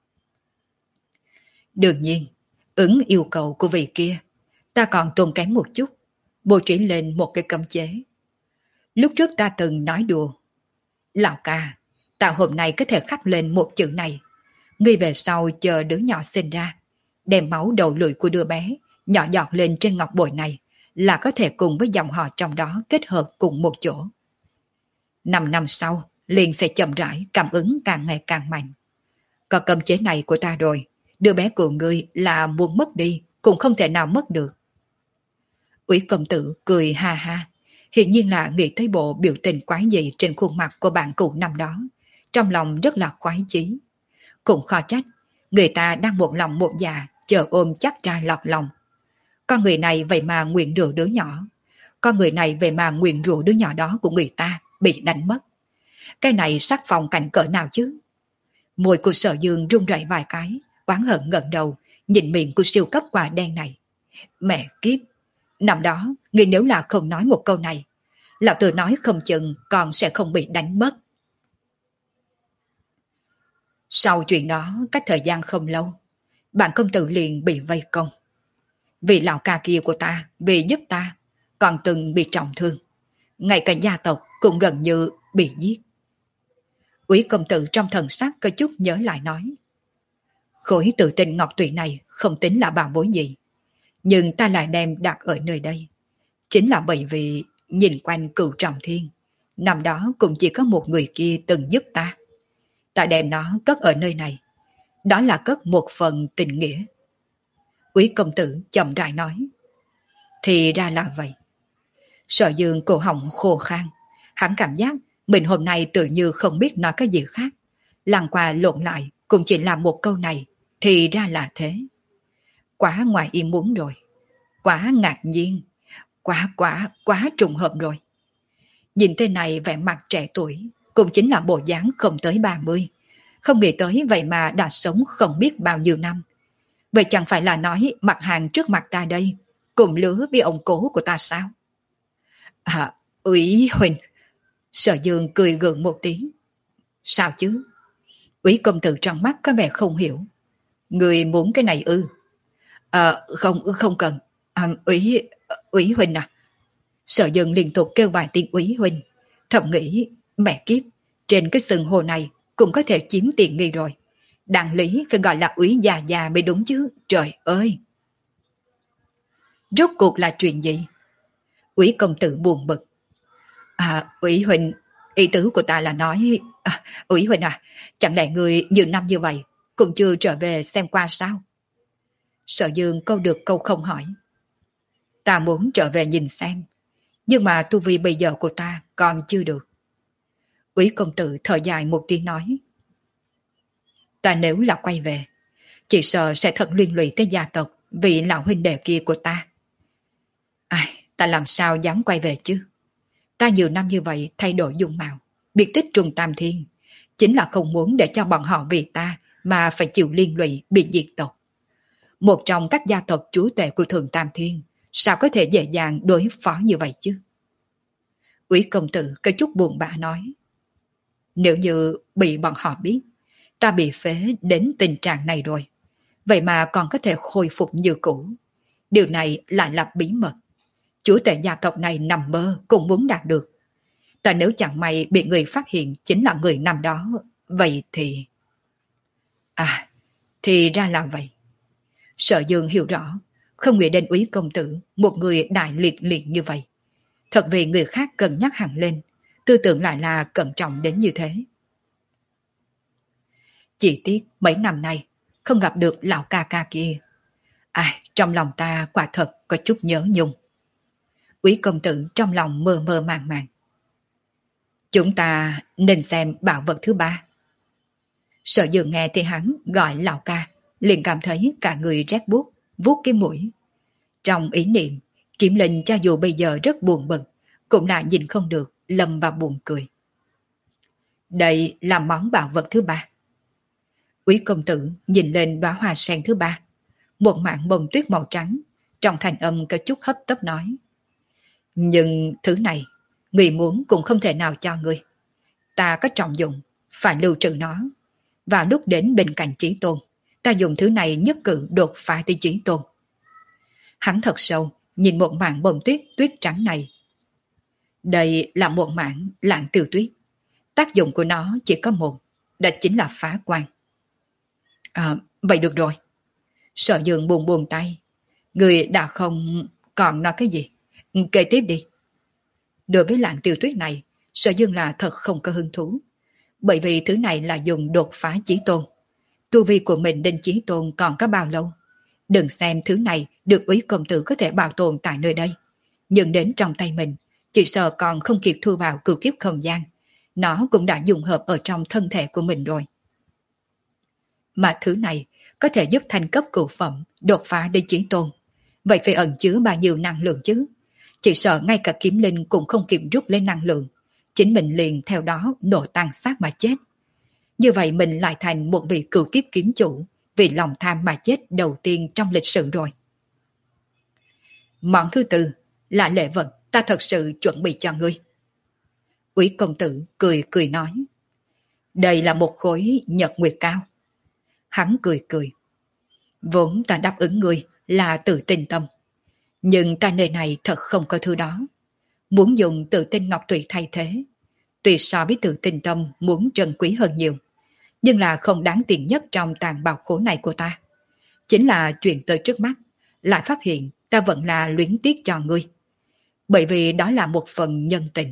[SPEAKER 1] Đương nhiên, ứng yêu cầu của vị kia, ta còn tốn kém một chút, bố trí lên một cái cấm chế. Lúc trước ta từng nói đùa, lão ca, ta hôm nay có thể khắc lên một chữ này, ngươi về sau chờ đứa nhỏ sinh ra, đem máu đầu lưỡi của đứa bé nhỏ giọt lên trên ngọc bội này, là có thể cùng với dòng họ trong đó kết hợp cùng một chỗ. Năm năm sau, liền sẽ chậm rãi cảm ứng càng ngày càng mạnh. Có cấm chế này của ta rồi, đứa bé của ngươi là muốn mất đi, cũng không thể nào mất được. Úy công tử cười ha ha, hiển nhiên là nghĩ tới bộ biểu tình quái dị trên khuôn mặt của bạn cũ năm đó, trong lòng rất là khoái chí. Cũng khó trách, người ta đang một lòng một dạ chờ ôm chắc trai lọt lòng. Con người này vậy mà nguyện rủa đứa nhỏ, con người này vậy mà nguyện rủa đứa nhỏ đó của người ta bị đánh mất. Cái này sắc phong cảnh cỡ nào chứ? Môi của Sở Dương run rẩy vài cái, oán hận ngẩng đầu, nhìn miệng của siêu cấp quả đen này. Mẹ kiếp, năm đó, ngươi nếu là không nói một câu này, lão tử nói không chừng còn sẽ không bị đánh mất. Sau chuyện đó, cách thời gian không lâu, bạn công tử liền bị vây công. Vì lão ca kia của ta, vì giúp ta, còn từng bị trọng thương. Ngay cả gia tộc cũng gần như bị giết. Úy công tử trong thần sắc có chút nhớ lại nói. Khối tự tinh ngọc tụy này không tính là bảo bối gì, nhưng ta lại đem đặt ở nơi đây. Chính là bởi vì nhìn quanh cửu trọng thiên, năm đó cũng chỉ có một người kia từng giúp ta. Ta đem nó cất ở nơi này, đó là cất một phần tình nghĩa. Úy công tử chậm rãi nói. Thì ra là vậy. Sở Dương cổ họng khô khan, hắn cảm giác mình hôm nay tự như không biết nói cái gì khác. Làng qua lộn lại cũng chỉ là một câu này, thì ra là thế. Quá ngoài ý muốn rồi, quá ngạc nhiên, quá quá quá trùng hợp rồi. Nhìn tên này vẻ mặt trẻ tuổi, cũng chính là bộ dáng không tới ba mươi. Không nghĩ tới vậy mà đã sống không biết bao nhiêu năm. Vậy chẳng phải là nói mặt hàng trước mặt ta đây, cùng lứa với ông cố của ta sao? À, Úy huynh. Sở Dương cười gượng một tiếng. Sao chứ? Úy công tử trong mắt có vẻ không hiểu. Người muốn cái này ư? À, không, không cần. À, Úy, Úy huynh à. Sở Dương liên tục kêu vài tiếng Úy huynh. Thầm nghĩ, mẹ kiếp, trên cái sừng hồ này cũng có thể chiếm tiền nghi rồi. Đáng lý phải gọi là Úy già già mới đúng chứ, trời ơi. Rốt cuộc là chuyện gì? Úy công tử buồn bực. À, Úy huynh, ý tứ của ta là nói, à, Úy huynh à, chẳng lẽ người nhiều năm như vậy cũng chưa trở về xem qua sao? Sở Dương câu được câu không hỏi. Ta muốn trở về nhìn xem, nhưng mà tu vi bây giờ của ta còn chưa được. Úy công tử thở dài một tiếng nói. Ta nếu là quay về, chỉ sợ sẽ thật liên lụy tới gia tộc vị lão huynh đệ kia của ta. Ai, ta làm sao dám quay về chứ? Ta nhiều năm như vậy thay đổi dung mạo, biệt tích trùng tam thiên, chính là không muốn để cho bọn họ vì ta mà phải chịu liên lụy bị diệt tộc. Một trong các gia tộc chúa tể của Thượng Tam Thiên, sao có thể dễ dàng đối phó như vậy chứ? Úy công tử có chút buồn bã nói. Nếu như bị bọn họ biết, ta bị phế đến tình trạng này rồi, vậy mà còn có thể khôi phục như cũ. Điều này lại là bí mật. Chúa tể gia tộc này nằm mơ cũng muốn đạt được. Ta nếu chẳng may bị người phát hiện chính là người năm đó, vậy thì... À, thì ra là vậy. Sở Dương hiểu rõ, không nghĩ đến Úy công tử, một người đại liệt liệt như vậy. Thật vì người khác cân nhắc hẳn lên, tư tưởng lại là cẩn trọng đến như thế. Chỉ tiếc mấy năm nay, không gặp được lão ca ca kia. Ai, trong lòng ta quả thật có chút nhớ nhung. Úy công tử trong lòng mơ mơ màng màng. Chúng ta nên xem bảo vật thứ ba. Sở Dương nghe thì hắn gọi lão ca, liền cảm thấy cả người rét buốt, vuốt cái mũi. Trong ý niệm, Kiếm Linh cho dù bây giờ rất buồn bực, cũng lại nhìn không được, lâm vào buồn cười. Đây là món bảo vật thứ ba. Úy công tử nhìn lên đóa hoa sen thứ ba, một mảng bông tuyết màu trắng, trong thành âm có chút hấp tấp nói. Nhưng thứ này, người muốn cũng không thể nào cho người. Ta có trọng dụng, phải lưu trữ nó. Và lúc đến bên cạnh Chí Tôn, ta dùng thứ này nhất cử đột phá tới Chí Tôn. Hắn thật sâu, nhìn một mảng bông tuyết tuyết trắng này. Đây là một mảng lạng tiêu tuyết. Tác dụng của nó chỉ có một, đó chính là phá quan. À, vậy được rồi. Sở Dương buồn buồn tay. Người đã không còn nói cái gì. Kể tiếp đi. Đối với lạng tiêu tuyết này, Sở Dương là thật không có hứng thú. Bởi vì thứ này là dùng đột phá Chí Tôn. Tu vi của mình đến Chí Tôn còn có bao lâu? Đừng xem thứ này được Úy công tử có thể bảo tồn tại nơi đây. Nhưng đến trong tay mình, chỉ sợ còn không kịp thu vào cửu kiếp không gian. Nó cũng đã dùng hợp ở trong thân thể của mình rồi. Mà thứ này có thể giúp thành cấp cửu phẩm đột phá đến Chí Tôn. Vậy phải ẩn chứa bao nhiêu năng lượng chứ? Chỉ sợ ngay cả Kiếm Linh cũng không kịp rút lên năng lượng. Chính mình liền theo đó nổ tan xác mà chết. Như vậy mình lại thành một vị cửu kiếp kiếm chủ, vì lòng tham mà chết đầu tiên trong lịch sử rồi. Món thứ tư là lễ vật ta thật sự chuẩn bị cho ngươi. Úy công tử cười cười nói. Đây là một khối nhật nguyệt cao. Hắn cười cười. Vốn ta đáp ứng ngươi là tự tin tâm. Nhưng ta nơi này thật không có thứ đó. Muốn dùng tự tin ngọc tùy thay thế. Tuy so với tự tin tâm muốn trân quý hơn nhiều. Nhưng là không đáng tiền nhất trong tàn bào khố này của ta. Chính là chuyện tới trước mắt. Lại phát hiện ta vẫn là luyến tiếc cho ngươi. Bởi vì đó là một phần nhân tình.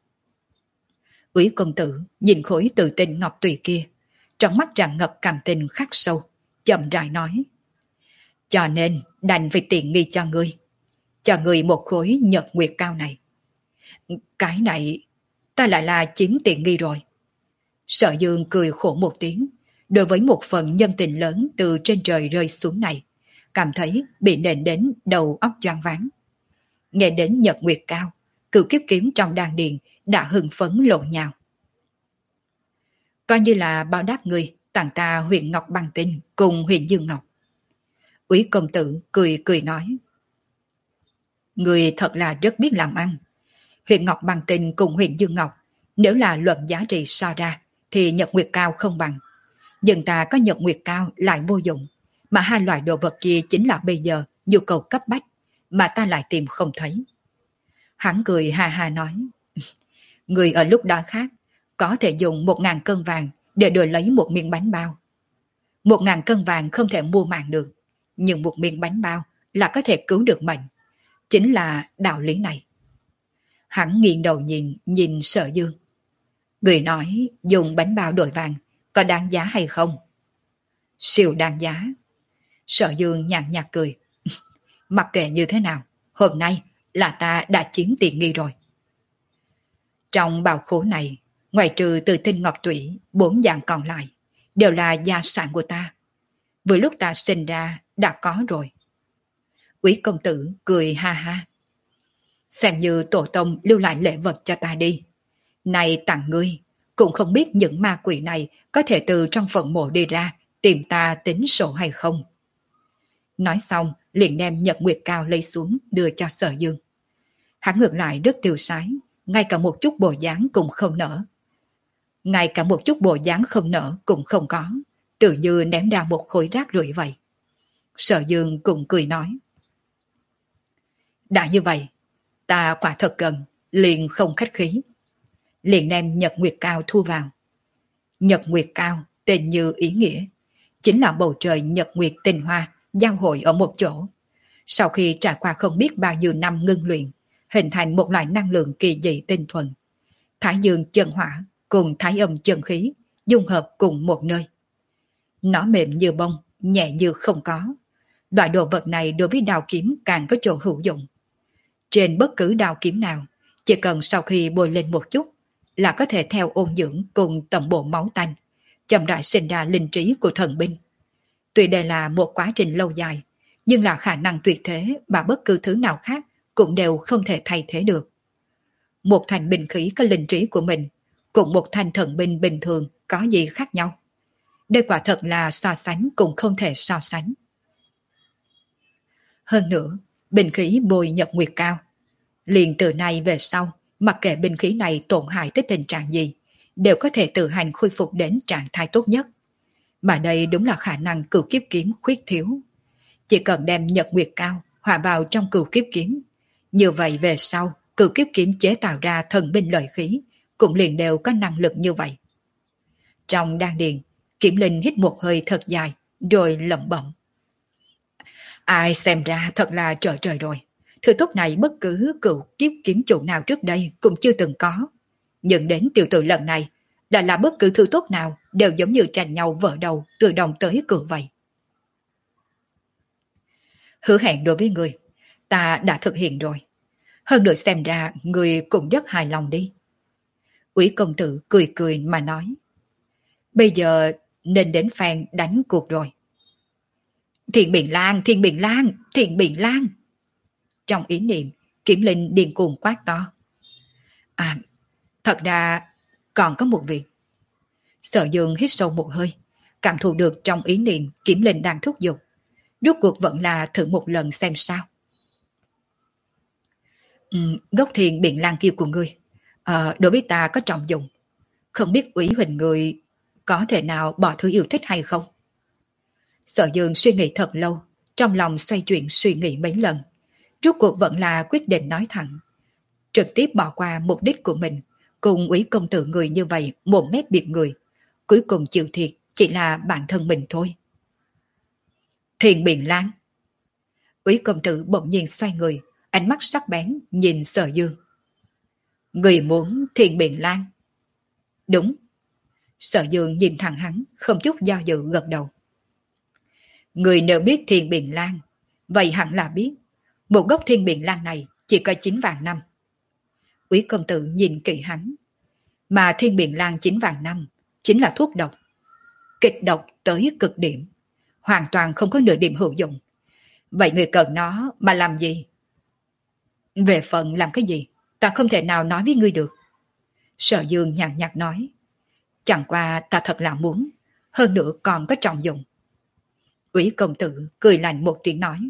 [SPEAKER 1] Úy công tử nhìn khối tự tin ngọc tùy kia. Trong mắt tràn ngập cảm tình khắc sâu. Chậm rãi nói. Cho nên đành phải tiện nghi cho ngươi. Cho ngươi một khối nhật nguyệt cao này. Cái này ta lại là chiếm tiện nghi rồi. Sở Dương cười khổ một tiếng. Đối với một phần nhân tình lớn từ trên trời rơi xuống này, cảm thấy bị nện đến đầu óc choáng váng. Nghe đến nhật nguyệt cao, cửu kiếp kiếm trong đan điền đã hưng phấn lộn nhào. Coi như là báo đáp người tặng ta huyền ngọc băng tinh cùng huyền dương ngọc. Úy công tử cười cười nói. Người thật là rất biết làm ăn. Huyền ngọc băng tinh cùng huyền dương ngọc, nếu là luận giá trị so ra, thì nhật nguyệt cao không bằng. Nhưng ta có nhật nguyệt cao lại vô dụng, mà hai loại đồ vật kia chính là bây giờ nhu cầu cấp bách, mà ta lại tìm không thấy. Hắn cười ha ha nói. Người ở lúc đó khác, có thể dùng một ngàn cân vàng để đổi lấy một miếng bánh bao. Một ngàn cân vàng không thể mua mạng được, nhưng một miếng bánh bao là có thể cứu được mệnh. Chính là đạo lý này. Hắn nghiêng đầu nhìn, nhìn Sở Dương. Người nói dùng bánh bao đổi vàng có đáng giá hay không? Siêu đáng giá. Sở Dương nhàn nhạt cười. Mặc kệ như thế nào, hôm nay là ta đã chiếm tiện nghi rồi. Trong bào khố này, ngoài trừ từ tinh ngọc tủy, bốn dạng còn lại, đều là gia sản của ta. Vừa lúc ta sinh ra đã có rồi. Úy công tử cười ha ha. Xem như tổ tông lưu lại lễ vật cho ta đi. Này tặng ngươi, cũng không biết những ma quỷ này có thể từ trong phần mộ đi ra tìm ta tính sổ hay không. Nói xong, liền đem nhật nguyệt cao lấy xuống đưa cho Sở Dương. Hắn ngược lại rất tiêu sái, ngay cả một chút bộ dáng cũng không nở. Ngay cả một chút bộ dáng không nở cũng không có, tự như ném ra một khối rác rưởi vậy. Sở Dương cũng cười nói. Đã như vậy, ta quả thật cần, liền không khách khí. Liền đem nhật nguyệt cao thu vào. Nhật nguyệt cao, tên như ý nghĩa, chính là bầu trời nhật nguyệt tinh hoa, giao hội ở một chỗ. Sau khi trải qua không biết bao nhiêu năm ngưng luyện, hình thành một loại năng lượng kỳ dị tinh thuần. Thái dương chân hỏa cùng thái âm chân khí dung hợp cùng một nơi. Nó mềm như bông, nhẹ như không có. Loại đồ vật này đối với đao kiếm càng có chỗ hữu dụng. Trên bất cứ đao kiếm nào, chỉ cần sau khi bôi lên một chút là có thể theo ôn dưỡng cùng tầm bộ máu tanh, chậm rãi sinh ra linh trí của thần binh. Tuy đây là một quá trình lâu dài, nhưng là khả năng tuyệt thế mà bất cứ thứ nào khác cũng đều không thể thay thế được. Một thành binh khí có linh trí của mình, cùng một thành thần binh bình thường có gì khác nhau? Đây quả thật là so sánh cũng không thể so sánh. Hơn nữa, binh khí bồi nhật nguyệt cao. Liền từ nay về sau, mặc kệ binh khí này tổn hại tới tình trạng gì, đều có thể tự hành khôi phục đến trạng thái tốt nhất. Mà đây đúng là khả năng cửu kiếp kiếm khuyết thiếu. Chỉ cần đem nhật nguyệt cao hòa vào trong cửu kiếp kiếm, như vậy về sau, cửu kiếp kiếm chế tạo ra thần binh lợi khí, cũng liền đều có năng lực như vậy. Trong đan điền, Kiểm Linh hít một hơi thật dài, rồi lẩm bẩm. Ai xem ra thật là trời trời rồi. Thứ tốt này bất cứ cựu kiếp kiếm chủ nào trước đây cũng chưa từng có. Nhưng đến tiểu tử lần này, đã là bất cứ thứ tốt nào đều giống như tranh nhau vỡ đầu từ đồng tới cửa vậy. Hứa hẹn đối với người, ta đã thực hiện rồi. Hơn nữa xem ra người cũng rất hài lòng đi. Úy công tử cười cười mà nói. Bây giờ nên đến phan đánh cuộc rồi. Thiên Biển Lan, Thiên Biển Lan, Thiên Biển Lan. Trong ý niệm, Kiểm Linh điên cuồng quát to. À, thật ra còn có một việc. Sở Dương hít sâu một hơi, cảm thụ được trong ý niệm Kiểm Linh đang thúc giục. Rốt cuộc vẫn là thử một lần xem sao. Ừ, gốc Thiên Biển Lan kia của ngươi, à, đối với ta có trọng dụng. Không biết ủy huỳnh người có thể nào bỏ thứ yêu thích hay không? Sở Dương suy nghĩ thật lâu, trong lòng xoay chuyển suy nghĩ mấy lần. Rốt cuộc vẫn là quyết định nói thẳng. Trực tiếp bỏ qua mục đích của mình, cùng Úy công tử người như vậy một mét biệt người. Cuối cùng chịu thiệt chỉ là bản thân mình thôi. Thiên Biển Lan. Úy công tử bỗng nhiên xoay người, ánh mắt sắc bén nhìn Sở Dương. Người muốn Thiên Biển Lan? Đúng. Sở Dương nhìn thẳng hắn, không chút do dự gật đầu. Người nếu biết Thiên Biển Lan, vậy hẳn là biết, một gốc Thiên Biển Lan này chỉ có chín vạn năm. Úy công tử nhìn kỹ hắn, mà Thiên Biển Lan chín vạn năm chính là thuốc độc. Kịch độc tới cực điểm, hoàn toàn không có nửa điểm hữu dụng. Vậy người cần nó mà làm gì? Về phần làm cái gì, ta không thể nào nói với ngươi được. Sở Dương nhàn nhạt nói. Chẳng qua ta thật là muốn, hơn nữa còn có trọng dụng. Úy công tử cười lạnh một tiếng nói.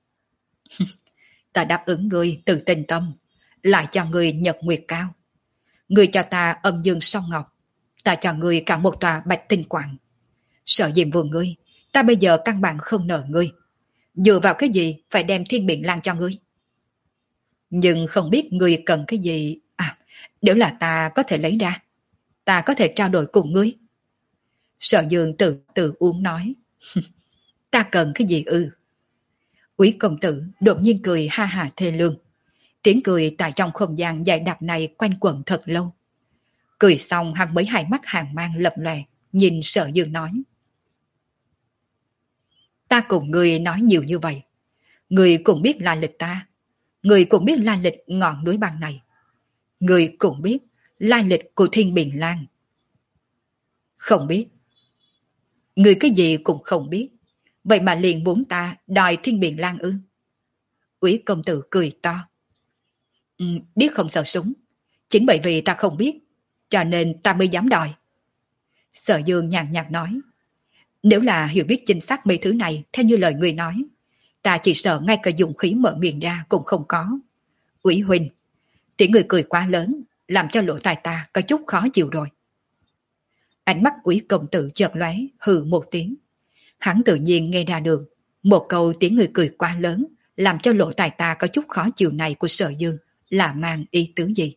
[SPEAKER 1] Ta đáp ứng ngươi từ tình tâm, lại cho ngươi nhật nguyệt cao. Ngươi cho ta âm dương song ngọc, ta cho ngươi cả một tòa bạch tinh quạng. Sợ diệm vừa ngươi, ta bây giờ căn bản không nợ ngươi. Dựa vào cái gì phải đem Thiên Biển Lan cho ngươi? Nhưng không biết ngươi cần cái gì. À, nếu là ta có thể lấy ra, ta có thể trao đổi cùng ngươi. Sở Dương tự tự uống nói. Ta cần cái gì ư? Úy công tử đột nhiên cười ha hà thê lương. Tiếng cười tại trong không gian dài đặc này quanh quẩn thật lâu. Cười xong hắn mới hai mắt hàng mang lập lòe, nhìn Sở Dương nói. Ta cùng người nói nhiều như vậy. Người cũng biết lai lịch ta. Người cũng biết lai lịch ngọn núi băng này. Người cũng biết lai lịch của Thiên Biển Lan. Không biết. Người cái gì cũng không biết. Vậy mà liền muốn ta đòi Thiên Biển Lan ư? Úy công tử cười to. Ừ, biết không sợ súng. Chính bởi vì ta không biết, cho nên ta mới dám đòi. Sở Dương nhàn nhạt nói. Nếu là hiểu biết chính xác mấy thứ này theo như lời người nói, Ta chỉ sợ ngay cả dụng khí mở miệng ra cũng không có. Úy huynh, tiếng người cười quá lớn, làm cho lỗ tai ta có chút khó chịu rồi. Ánh mắt Úy công tử chợt lóe, hừ một tiếng. Hắn tự nhiên nghe ra được, một câu tiếng người cười quá lớn, làm cho lỗ tai ta có chút khó chịu này của Sở Dương là mang ý tứ gì.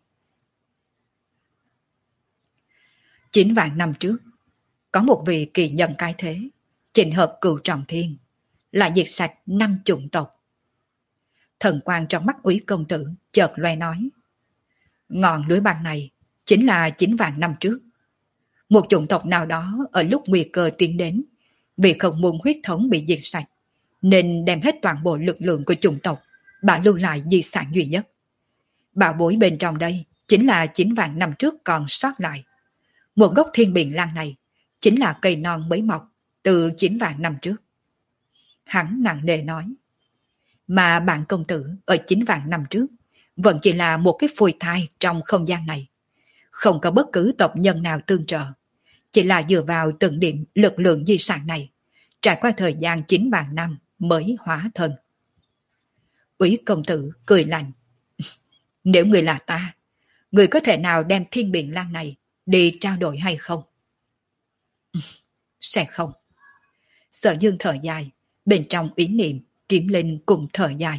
[SPEAKER 1] Chín vạn năm trước, có một vị kỳ nhân cái thế, chỉnh hợp cửu trọng thiên, lại diệt sạch năm chủng tộc. Thần quang trong mắt Úy công tử chợt loe nói, ngọn núi băng này chính là chín vạn năm trước. Một chủng tộc nào đó ở lúc nguy cơ tiến đến, vì không muốn huyết thống bị diệt sạch, nên đem hết toàn bộ lực lượng của chủng tộc, bảo lưu lại di sản duy nhất. Bảo bối bên trong đây chính là chín vạn năm trước còn sót lại. Một gốc thiên biển lan này chính là cây non mới mọc từ chín vạn năm trước. Hắn nặng nề nói, mà bạn công tử ở chín vạn năm trước vẫn chỉ là một cái phôi thai trong không gian này. Không có bất cứ tộc nhân nào tương trợ, chỉ là dựa vào từng điểm lực lượng di sản này, trải qua thời gian chín vạn năm mới hóa thân. Úy công tử cười lạnh, nếu người là ta, người có thể nào đem thiên biển lan này đi trao đổi hay không? Sẽ không. Sở Dương thở dài, bên trong ý niệm Kiếm Linh cùng thở dài.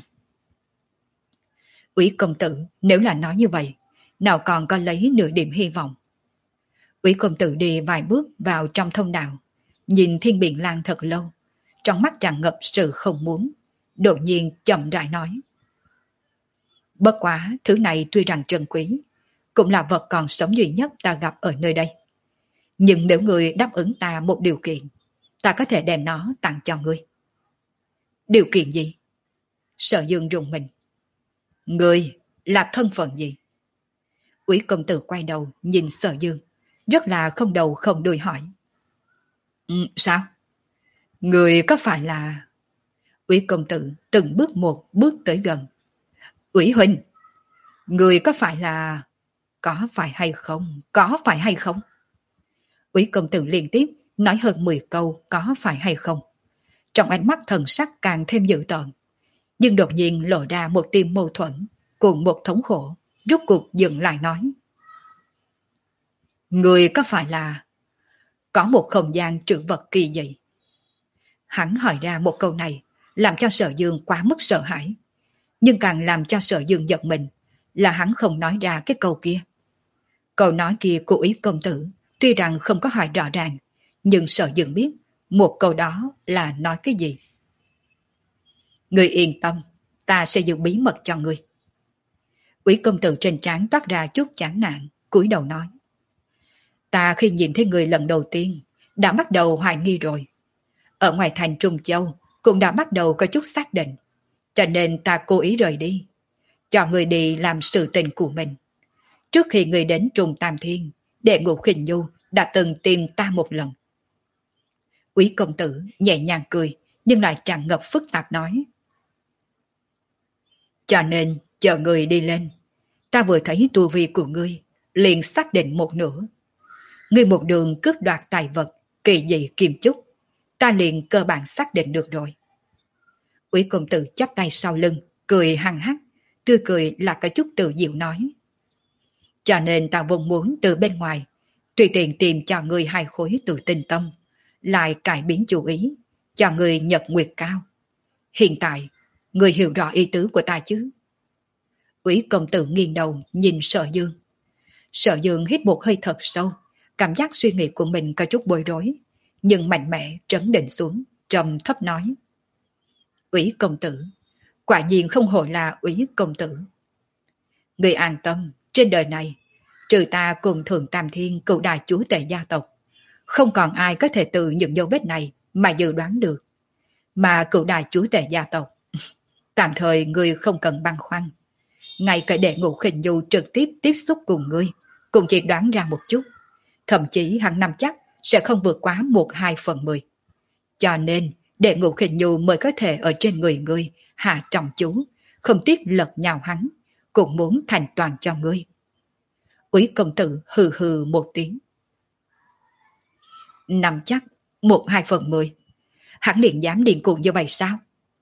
[SPEAKER 1] Úy công tử nếu là nói như vậy, nào còn có lấy nửa điểm hy vọng. Úy công tử đi vài bước vào trong thông đạo, nhìn thiên biển lan thật lâu, trong mắt tràn ngập sự không muốn, đột nhiên chậm rãi nói, bất quá thứ này tuy rằng trân quý, cũng là vật còn sống duy nhất ta gặp ở nơi đây. Nhưng nếu người đáp ứng ta một điều kiện, ta có thể đem nó tặng cho ngươi. Điều kiện gì? Sở Dương rùng mình. Ngươi là thân phận gì? Úy công tử quay đầu nhìn Sở Dương, rất là không đầu không đuôi hỏi. Ừ, sao? Ngươi có phải là... Úy công tử từng bước một bước tới gần. Úy huynh, ngươi có phải là... Có phải hay không? Có phải hay không? Úy công tử liên tiếp nói hơn mười câu có phải hay không. Trong ánh mắt thần sắc càng thêm dữ tợn, nhưng đột nhiên lộ ra một tia mâu thuẫn, cùng một thống khổ, rút cuộc dừng lại nói. Người có phải là... Có một không gian trữ vật kỳ dị? Hắn hỏi ra một câu này, làm cho Sở Dương quá mức sợ hãi. Nhưng càng làm cho Sở Dương giật mình, là hắn không nói ra cái câu kia. Câu nói kia của Úy công tử, tuy rằng không có hỏi rõ ràng, nhưng Sở Dương biết, một câu đó là nói cái gì. Ngươi yên tâm, ta sẽ giữ bí mật cho ngươi. Úy công tử trên trán toát ra chút chán nản, cúi đầu nói. Ta khi nhìn thấy người lần đầu tiên, đã bắt đầu hoài nghi rồi. Ở ngoài thành Trung Châu, cũng đã bắt đầu có chút xác định. Cho nên ta cố ý rời đi, cho người đi làm sự tình của mình. Trước khi người đến Trung Tam Thiên, Đệ Ngũ Khinh Nhu đã từng tìm ta một lần. Úy công tử nhẹ nhàng cười, nhưng lại tràn ngập phức tạp nói. Cho nên, chờ người đi lên, ta vừa thấy tu vi của ngươi, liền xác định một nửa. Ngươi một đường cướp đoạt tài vật, kỳ dị kim chúc, ta liền cơ bản xác định được rồi. Úy công tử chắp tay sau lưng, cười hăng hắc, tươi cười là có chút tự diệu nói. Cho nên ta vốn muốn từ bên ngoài, tùy tiện tìm cho ngươi hai khối từ tinh tâm, lại cải biến chủ ý, cho người nhật nguyệt cao. Hiện tại, người hiểu rõ ý tứ của ta chứ? Úy công tử nghiêng đầu nhìn Sở Dương. Sở Dương hít một hơi thật sâu, cảm giác suy nghĩ của mình có chút bối rối, nhưng mạnh mẽ trấn định xuống, trầm thấp nói. Úy công tử, quả nhiên không hổ là Úy công tử. Người an tâm, trên đời này, trừ ta cùng Thượng Tam Thiên cựu đại chúa tể gia tộc, không còn ai có thể từ những dấu vết này mà dự đoán được. Mà cựu đại chúa tể gia tộc, tạm thời người không cần băn khoăn. Ngay cả Đệ Ngũ Khinh Nhu trực tiếp tiếp xúc cùng ngươi, cũng chỉ đoán ra một chút. Thậm chí hắn năm chắc sẽ không vượt quá một hai phần mười. Cho nên, Đệ Ngũ Khinh Nhu mới có thể ở trên người ngươi hạ trọng chú, không tiếc lật nhào hắn, cũng muốn thành toàn cho ngươi. Úy công tử hừ hừ một tiếng. Nằm chắc một hai phần mười, hắn liền dám điên cuồng như vậy sao?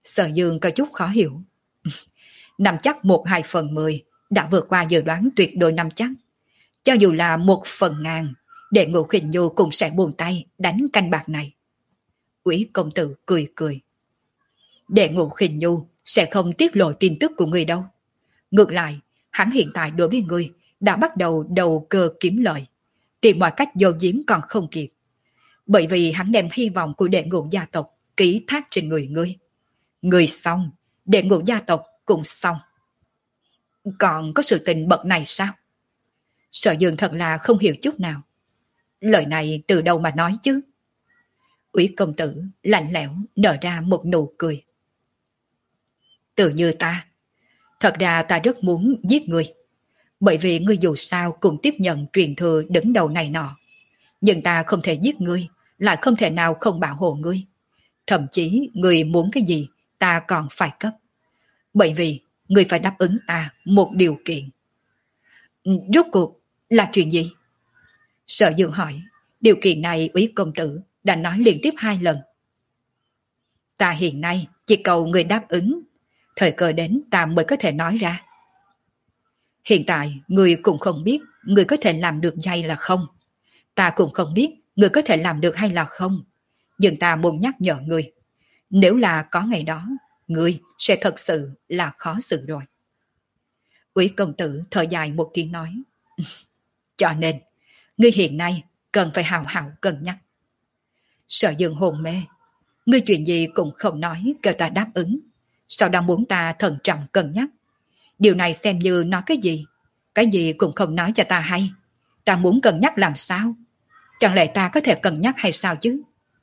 [SPEAKER 1] Sở Dương có chút khó hiểu. Nắm chắc một hai phần mười đã vượt qua dự đoán tuyệt đối nắm chắc. Cho dù là một phần ngàn, Đệ Ngũ Khinh Nhu cũng sẽ buông tay đánh canh bạc này. Úy công tử cười cười. Đệ Ngũ Khinh Nhu sẽ không tiết lộ tin tức của người đâu. Ngược lại, hắn hiện tại đối với người đã bắt đầu đầu cơ kiếm lợi, tìm mọi cách giấu giếm còn không kịp. Bởi vì hắn đem hy vọng của Đệ Ngũ gia tộc ký thác trên người ngươi. Người xong, Đệ Ngũ gia tộc cũng xong. Còn có sự tình bậc này sao? Sở Dương thật là không hiểu chút nào. Lời này từ đâu mà nói chứ? Úy công tử lạnh lẽo nở ra một nụ cười. Tự như ta, thật ra ta rất muốn giết ngươi, bởi vì ngươi dù sao cũng tiếp nhận truyền thừa đứng đầu này nọ. Nhưng ta không thể giết ngươi, lại không thể nào không bảo hộ ngươi. Thậm chí ngươi muốn cái gì, ta còn phải cấp. Bởi vì ngươi phải đáp ứng ta một điều kiện. Rốt cuộc là chuyện gì? Sở Dương hỏi. Điều kiện này Úy công tử đã nói liên tiếp hai lần. Ta hiện nay chỉ cầu người đáp ứng, thời cơ đến ta mới có thể nói ra. Hiện tại người cũng không biết người có thể làm được hay là không. Ta cũng không biết người có thể làm được hay là không. Nhưng ta muốn nhắc nhở người, nếu là có ngày đó, người sẽ thật sự là khó xử rồi. Úy công tử thở dài một tiếng nói. Cho nên, ngươi hiện nay cần phải hào hào cân nhắc. Sở Dương hồn mê. Ngươi chuyện gì cũng không nói kêu ta đáp ứng. Sau đó muốn ta thận trọng cân nhắc. Điều này xem như nói cái gì? Cái gì cũng không nói cho ta hay. Ta muốn cân nhắc làm sao? Chẳng lẽ ta có thể cân nhắc hay sao chứ?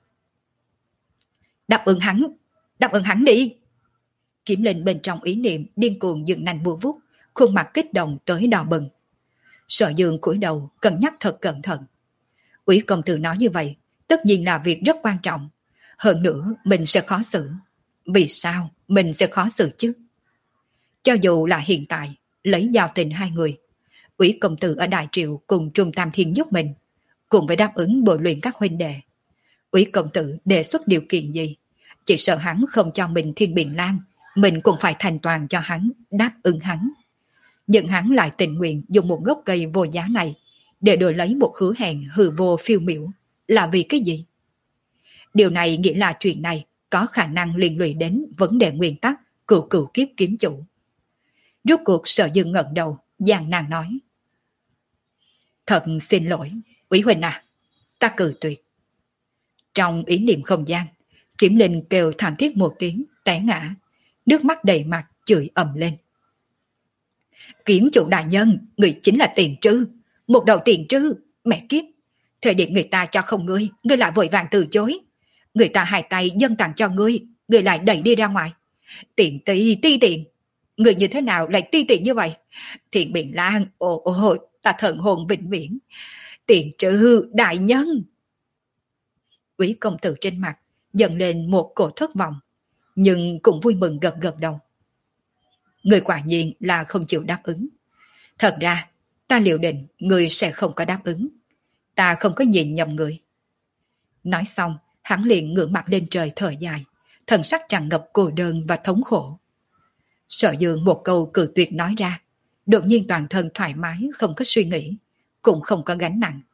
[SPEAKER 1] Đáp ứng hắn. Đáp ứng hắn đi. Kiếm Linh bên trong ý niệm điên cuồng dựng nành bùa vút, khuôn mặt kích động tới đỏ bừng. Sở Dương cúi đầu cân nhắc thật cẩn thận. Úy công tử nói như vậy, tất nhiên là việc rất quan trọng. Hơn nữa mình sẽ khó xử. Vì sao mình sẽ khó xử chứ? Cho dù là hiện tại, lấy giao tình hai người, Úy công tử ở Đại Triệu cùng Trung Tam Thiên giúp mình, cùng với đáp ứng bồi luyện các huynh đệ. Úy công tử đề xuất điều kiện gì? Chỉ sợ hắn không cho mình Thiên Biện Lan, mình cũng phải thành toàn cho hắn, đáp ứng hắn. Nhưng hắn lại tình nguyện dùng một gốc cây vô giá này để đổi lấy một hứa hẹn hư vô phiêu miểu, là vì cái gì? Điều này nghĩa là chuyện này có khả năng liên lụy đến vấn đề nguyên tắc cửu cửu kiếp kiếm chủ. Rốt cuộc Sở Dương ngẩng đầu, gian nàng nói. Thật xin lỗi, Úy huynh à, ta cự tuyệt. Trong ý niệm không gian, Kiếm Linh kêu thảm thiết một tiếng, té ngã, nước mắt đầy mặt chửi ầm lên. Kiếm chủ đại nhân, người chính là tiền trư, một đầu tiền trư, mẹ kiếp. Thời điểm người ta cho không ngươi, ngươi lại vội vàng từ chối. Người ta hai tay dâng tặng cho ngươi, ngươi lại đẩy đi ra ngoài. Tiền ti, ti tiền. Người như thế nào lại ti tiền như vậy? Thiện Biện Lan, ồ ồ, ta thần hồn vĩnh viễn. Tiền trư đại nhân. Úy công tử trên mặt dần lên một cổ thất vọng, nhưng cũng vui mừng gật gật đầu. Người quả nhiên là không chịu đáp ứng. Thật ra, ta liệu định người sẽ không có đáp ứng. Ta không có nhìn nhầm người. Nói xong, hắn liền ngửa mặt lên trời thở dài, thần sắc tràn ngập cô đơn và thống khổ. Sở Dương một câu cự tuyệt nói ra, đột nhiên toàn thân thoải mái, không có suy nghĩ, cũng không có gánh nặng.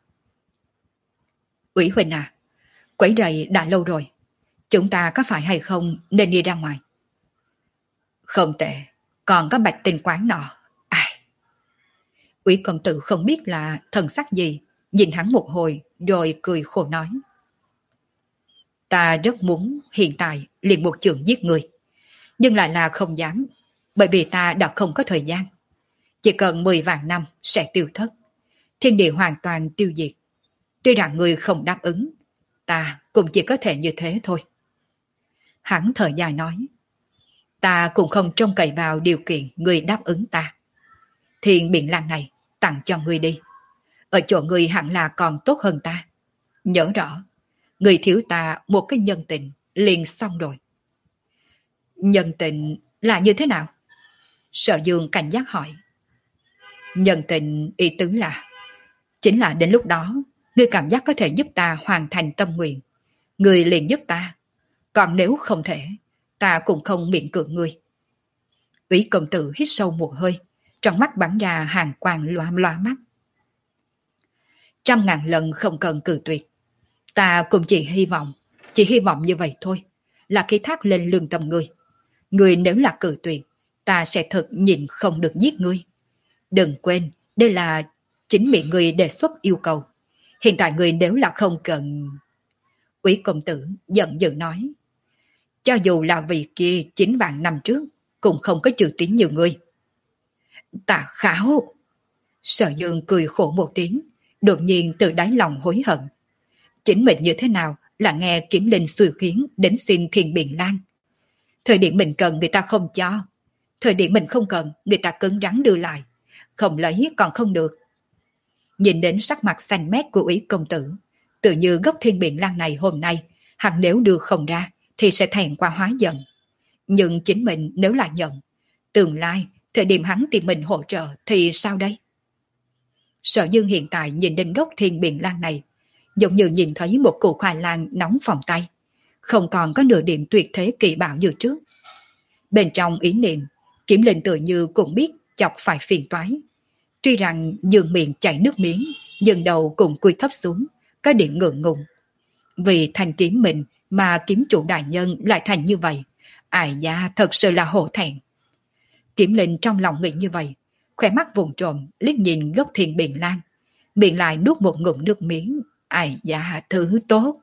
[SPEAKER 1] Úy huynh à, quấy rầy đã lâu rồi, chúng ta có phải hay không nên đi ra ngoài? Không tệ, còn có Bạch Tinh quán nọ. Ai? Úy công tử không biết là thần sắc gì, nhìn hắn một hồi rồi cười khổ nói. Ta rất muốn hiện tại liền một chưởng giết người, nhưng lại là không dám, bởi vì ta đã không có thời gian. Chỉ cần mười vạn năm sẽ tiêu thất, thiên địa hoàn toàn tiêu diệt. Tuy rằng người không đáp ứng, ta cũng chỉ có thể như thế thôi. Hắn thở dài nói. Ta cũng không trông cậy vào điều kiện người đáp ứng ta. Thiên Biện Lan này tặng cho người đi. Ở chỗ người hẳn là còn tốt hơn ta. Nhớ rõ, người thiếu ta một cái nhân tình liền xong rồi. Nhân tình là như thế nào? Sở Dương cảnh giác hỏi. Nhân tình ý tứ là, chính là đến lúc đó, người cảm giác có thể giúp ta hoàn thành tâm nguyện, người liền giúp ta. Còn nếu không thể, ta cũng không miễn cưỡng ngươi. Úy công tử hít sâu một hơi, trong mắt bắn ra hàng quang loa loa mắt. Trăm ngàn lần không cần cự tuyệt. Ta cũng chỉ hy vọng, chỉ hy vọng như vậy thôi, là khi thác lên lương tâm ngươi. Ngươi nếu là cự tuyệt, ta sẽ thật nhịn không được giết ngươi. Đừng quên, đây là chính miệng ngươi đề xuất yêu cầu. Hiện tại ngươi nếu là không cần... Úy công tử giận dữ nói. Cho dù là vị kia chín vạn năm trước, cũng không có chữ tín như ngươi. Tạ Khảo! Sở Dương cười khổ một tiếng, đột nhiên từ đáy lòng hối hận. Chính mình như thế nào là nghe Kiếm Linh xui khiến đến xin Thiên Biện Lan. Thời điểm mình cần người ta không cho, thời điểm mình không cần người ta cứng rắn đưa lại, không lấy còn không được. Nhìn đến sắc mặt xanh mét của Úy công tử, tự như gốc Thiên Biện Lan này hôm nay, hắn nếu đưa không ra thì sẽ thẹn qua hóa giận. Nhưng chính mình nếu là nhận, tương lai thời điểm hắn tìm mình hỗ trợ thì sao đây? Sở Dương hiện tại nhìn đến gốc Thiên Biện Lan này, giống như nhìn thấy một củ khoai lang nóng phòng tay, không còn có nửa điểm tuyệt thế kỳ bảo như trước. Bên trong ý niệm, Kiếm Linh tự như cũng biết chọc phải phiền toái. Tuy rằng dương miệng chảy nước miếng, nhưng đầu cũng cúi thấp xuống, có điểm ngượng ngùng. Vì thành kiếm mình mà kiếm chủ đại nhân lại thành như vậy, ai da thật sự là hổ thẹn. Kiếm Linh trong lòng nghĩ như vậy, khỏe mắt vùng trộm liếc nhìn gốc Thiên Biện Lan, miệng lại nuốt một ngụm nước miếng, ai da thứ tốt.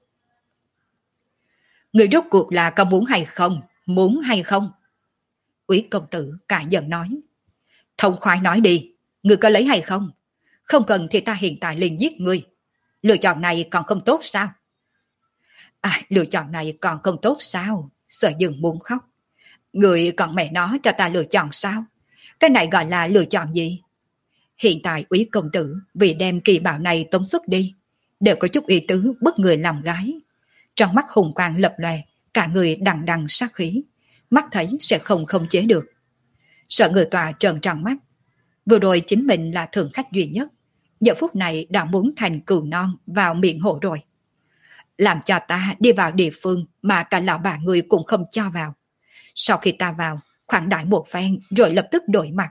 [SPEAKER 1] Người rốt cuộc là có muốn hay không, muốn hay không? Úy công tử cả giận nói. Thông khoái nói đi, người có lấy hay không? Không cần thì ta hiện tại liền giết người. Lựa chọn này còn không tốt sao? À, lựa chọn này còn không tốt sao? Sở Dương muốn khóc. Người còn mẹ nó cho ta lựa chọn sao? Cái này gọi là lựa chọn gì? Hiện tại Úy công tử vì đem kỳ bảo này tống xuất đi, đều có chút ý tứ bức người làm gái. Trong mắt hùng quang lập lòe, cả người đằng đằng sát khí, mắt thấy sẽ không khống chế được. Sợ người tòa trợn tròn mắt. Vừa rồi chính mình là thượng khách duy nhất, giờ phút này đã muốn thành cừu non vào miệng hổ rồi. Làm cho ta đi vào địa phương mà cả lão bà người cũng không cho vào. Sau khi ta vào, khoản đại một phen rồi lập tức đổi mặt.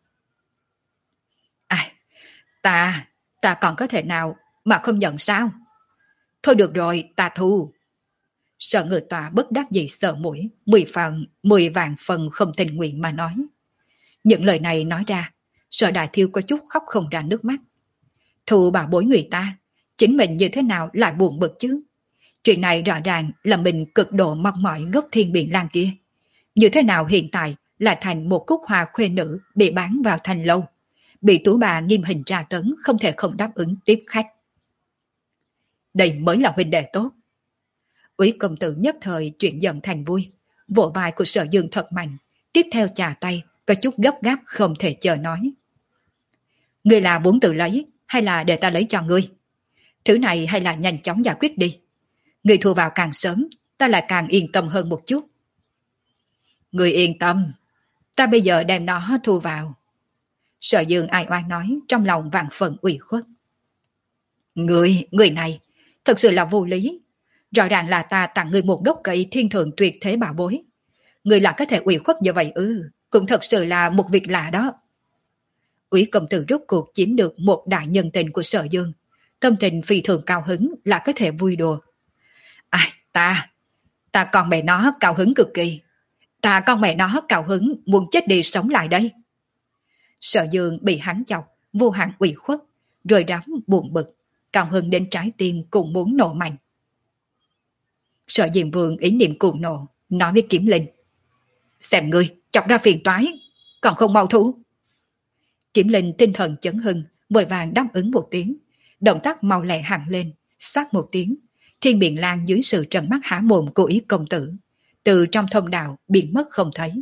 [SPEAKER 1] À, ta, ta còn có thể nào mà không nhận sao? Thôi được rồi, ta thu. Sợ người tòa bất đắc dĩ sợ mũi, mười phần, mười vạn phần không tình nguyện mà nói. Những lời này nói ra, Sở Đại Thiêu có chút khóc không ra nước mắt. Thu bảo bối người ta, chính mình như thế nào lại buồn bực chứ? Chuyện này rõ ràng là mình cực độ mong mỏi gốc Thiên Biện Lan kia. Như thế nào hiện tại lại thành một cúc hoa khuê nữ bị bán vào thành lâu, bị tú bà nghiêm hình tra tấn không thể không đáp ứng tiếp khách. Đây mới là huynh đệ tốt. Úy công tử nhất thời chuyện giận thành vui, vỗ vai của Sở Dương thật mạnh, tiếp theo chà tay, có chút gấp gáp không thể chờ nói. Ngươi là muốn tự lấy, hay là để ta lấy cho ngươi? Thứ này hay là nhanh chóng giải quyết đi. Ngươi thu vào càng sớm, ta lại càng yên tâm hơn một chút. Ngươi yên tâm, ta bây giờ đem nó thu vào. Sở Dương ai oan nói, trong lòng vạn phần ủy khuất. Ngươi, người này, thật sự là vô lý. Rõ ràng là ta tặng ngươi một gốc cây thiên thượng tuyệt thế bảo bối. Ngươi là có thể ủy khuất như vậy ư, cũng thật sự là một việc lạ đó. Úy công tử rốt cuộc chiếm được một đại nhân tình của Sở Dương, tâm tình phi thường cao hứng là có thể vui đùa. Ai, ta, ta con mẹ nó cao hứng cực kỳ. Ta con mẹ nó cao hứng muốn chết đi sống lại đây. Sở Dương bị hắn chọc, vô hạn ủy khuất, rồi rắm buồn bực, cao hứng đến trái tim cũng muốn nổ mạnh. Sở Diệm Vương ý niệm cuồng nộ, nói với Kiếm Linh. Xem ngươi, chọc ra phiền toái, còn không mau thú. Kiếm Linh tinh thần chấn hưng, vội vàng đáp ứng một tiếng, động tác mau lẹ hẳn lên, sát một tiếng, Thiên Biện Lan dưới sự trợn mắt há mồm của Ý công tử, từ trong thông đạo biến mất không thấy.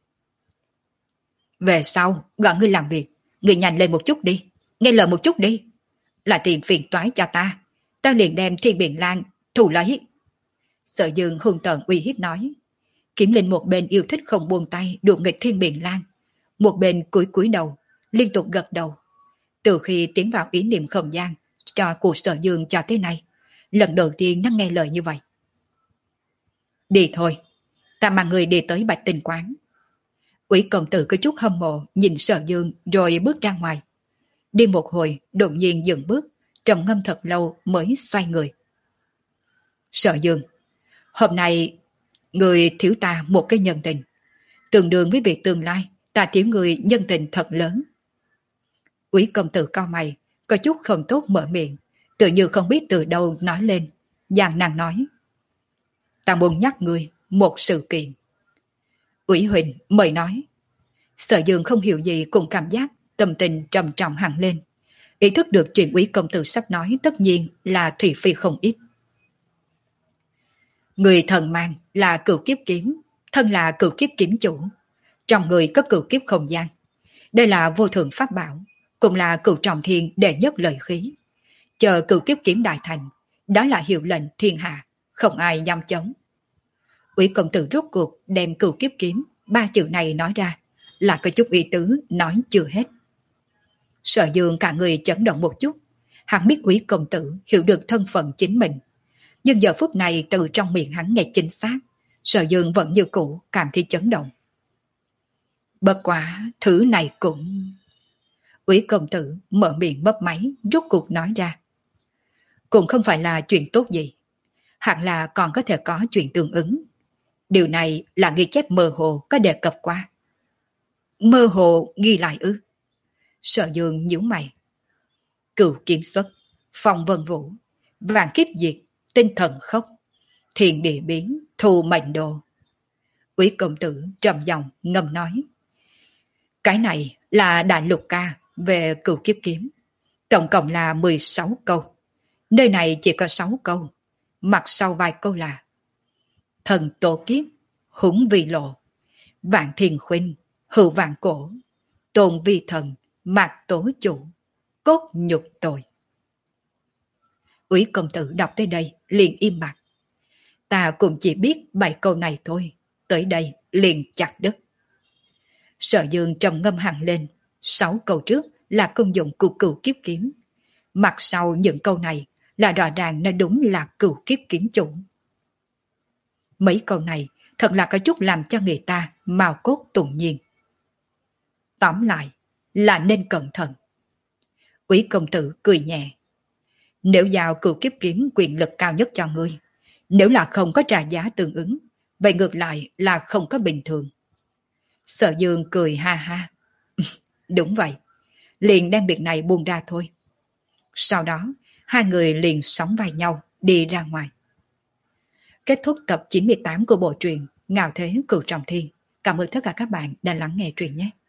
[SPEAKER 1] Về sau, gọi ngươi làm việc, ngươi nhanh lên một chút đi, nghe lời một chút đi. Là tìm phiền toái cho ta, ta liền đem Thiên Biện Lan thu lấy. Sở Dương hung tợn uy hiếp nói. Kiếm Linh một bên yêu thích không buông tay đùa nghịch Thiên Biện Lan, một bên cúi cúi đầu, liên tục gật đầu. Từ khi tiến vào ý niệm không gian cho của Sở Dương cho tới nay, lần đầu tiên nó nghe lời như vậy. Đi thôi, Ta mang người đi tới Bạch Tinh Quán. Ủy công tử có chút hâm mộ nhìn Sở Dương rồi bước ra ngoài. Đi một hồi đột nhiên dừng bước, trầm ngâm thật lâu mới xoay người. Sở Dương, hôm nay người thiếu ta một cái nhân tình, tương đương với việc tương lai ta thiếu người nhân tình thật lớn. Ủy công tử cau mày, có chút không tốt mở miệng, tự như không biết từ đâu nói lên, giang nàng nói. Ta muốn nhắc người một sự kiện. Ủy Huỳnh mời nói. Sở Dương không hiểu gì cũng cảm giác tâm tình trầm trọng hẳn lên. Ý thức được chuyện Ủy công tử sắp nói tất nhiên là thị phi không ít. Người thần mang là cửu kiếp kiếm, thân là cửu kiếp kiếm chủ. Trong người có cửu kiếp không gian. Đây là vô thượng pháp bảo, cũng là cửu trọng thiên đệ nhất lợi khí. Chờ cửu kiếp kiếm đại thành, đó là hiệu lệnh thiên hạ, không ai dám chống. Ủy công tử rốt cuộc đem cửu kiếp kiếm, ba chữ này nói ra, là có chút ý tứ nói chưa hết. Sở Dương cả người chấn động một chút, hắn biết Ủy công tử hiểu được thân phận chính mình. Nhưng giờ phút này từ trong miệng hắn nghe chính xác, Sở Dương vẫn như cũ cảm thấy chấn động. Bất quá, thứ này cũng... Ủy công tử mở miệng mấp máy, rốt cuộc nói ra. Cũng không phải là chuyện tốt gì. Hẳn là còn có thể có chuyện tương ứng. Điều này là ghi chép mơ hồ có đề cập qua. Mơ hồ ghi lại ư? Sở Dương nhíu mày. Cửu kiếm xuất, phong vân vũ, vạn kiếp diệt, tinh thần khốc, thiên địa biến, thù mệnh đồ. Ủy công tử trầm giọng ngâm nói. Cái này là đại lục ca về cửu kiếp kiếm. Tổng cộng là mười sáu câu. Nơi này chỉ có sáu câu. Mặt sau vài câu là thần tổ kiếp, húng vi lộ, vạn thiên khuynh, hữu vạn cổ, tôn vi thần, mạc tố chủ, cốt nhục tội. Ủy công tử đọc tới đây liền im bặt. Ta cũng chỉ biết bảy câu này thôi, tới đây liền chặt đứt. Sở Dương trầm ngâm hẳn lên, sáu câu trước là công dụng của cửu kiếp kiếm. Mặt sau những câu này là rõ ràng nó đúng là cửu kiếp kiếm chủ. Mấy câu này thật là có chút làm cho người ta mào cốt tụng nhiên. Tóm lại là nên cẩn thận. Ủy công tử cười nhẹ. Nếu giao cửu kiếp kiếm quyền lực cao nhất cho ngươi, nếu là không có trả giá tương ứng, vậy ngược lại là không có bình thường. Sở Dương cười ha ha. Đúng vậy, liền đem việc này buông ra thôi. Sau đó, hai người liền sóng vai nhau đi ra ngoài. Kết thúc tập chín mươi tám của bộ truyện Ngạo Thế Cửu Trọng Thiên. Cảm ơn tất cả các bạn đã lắng nghe truyện nhé.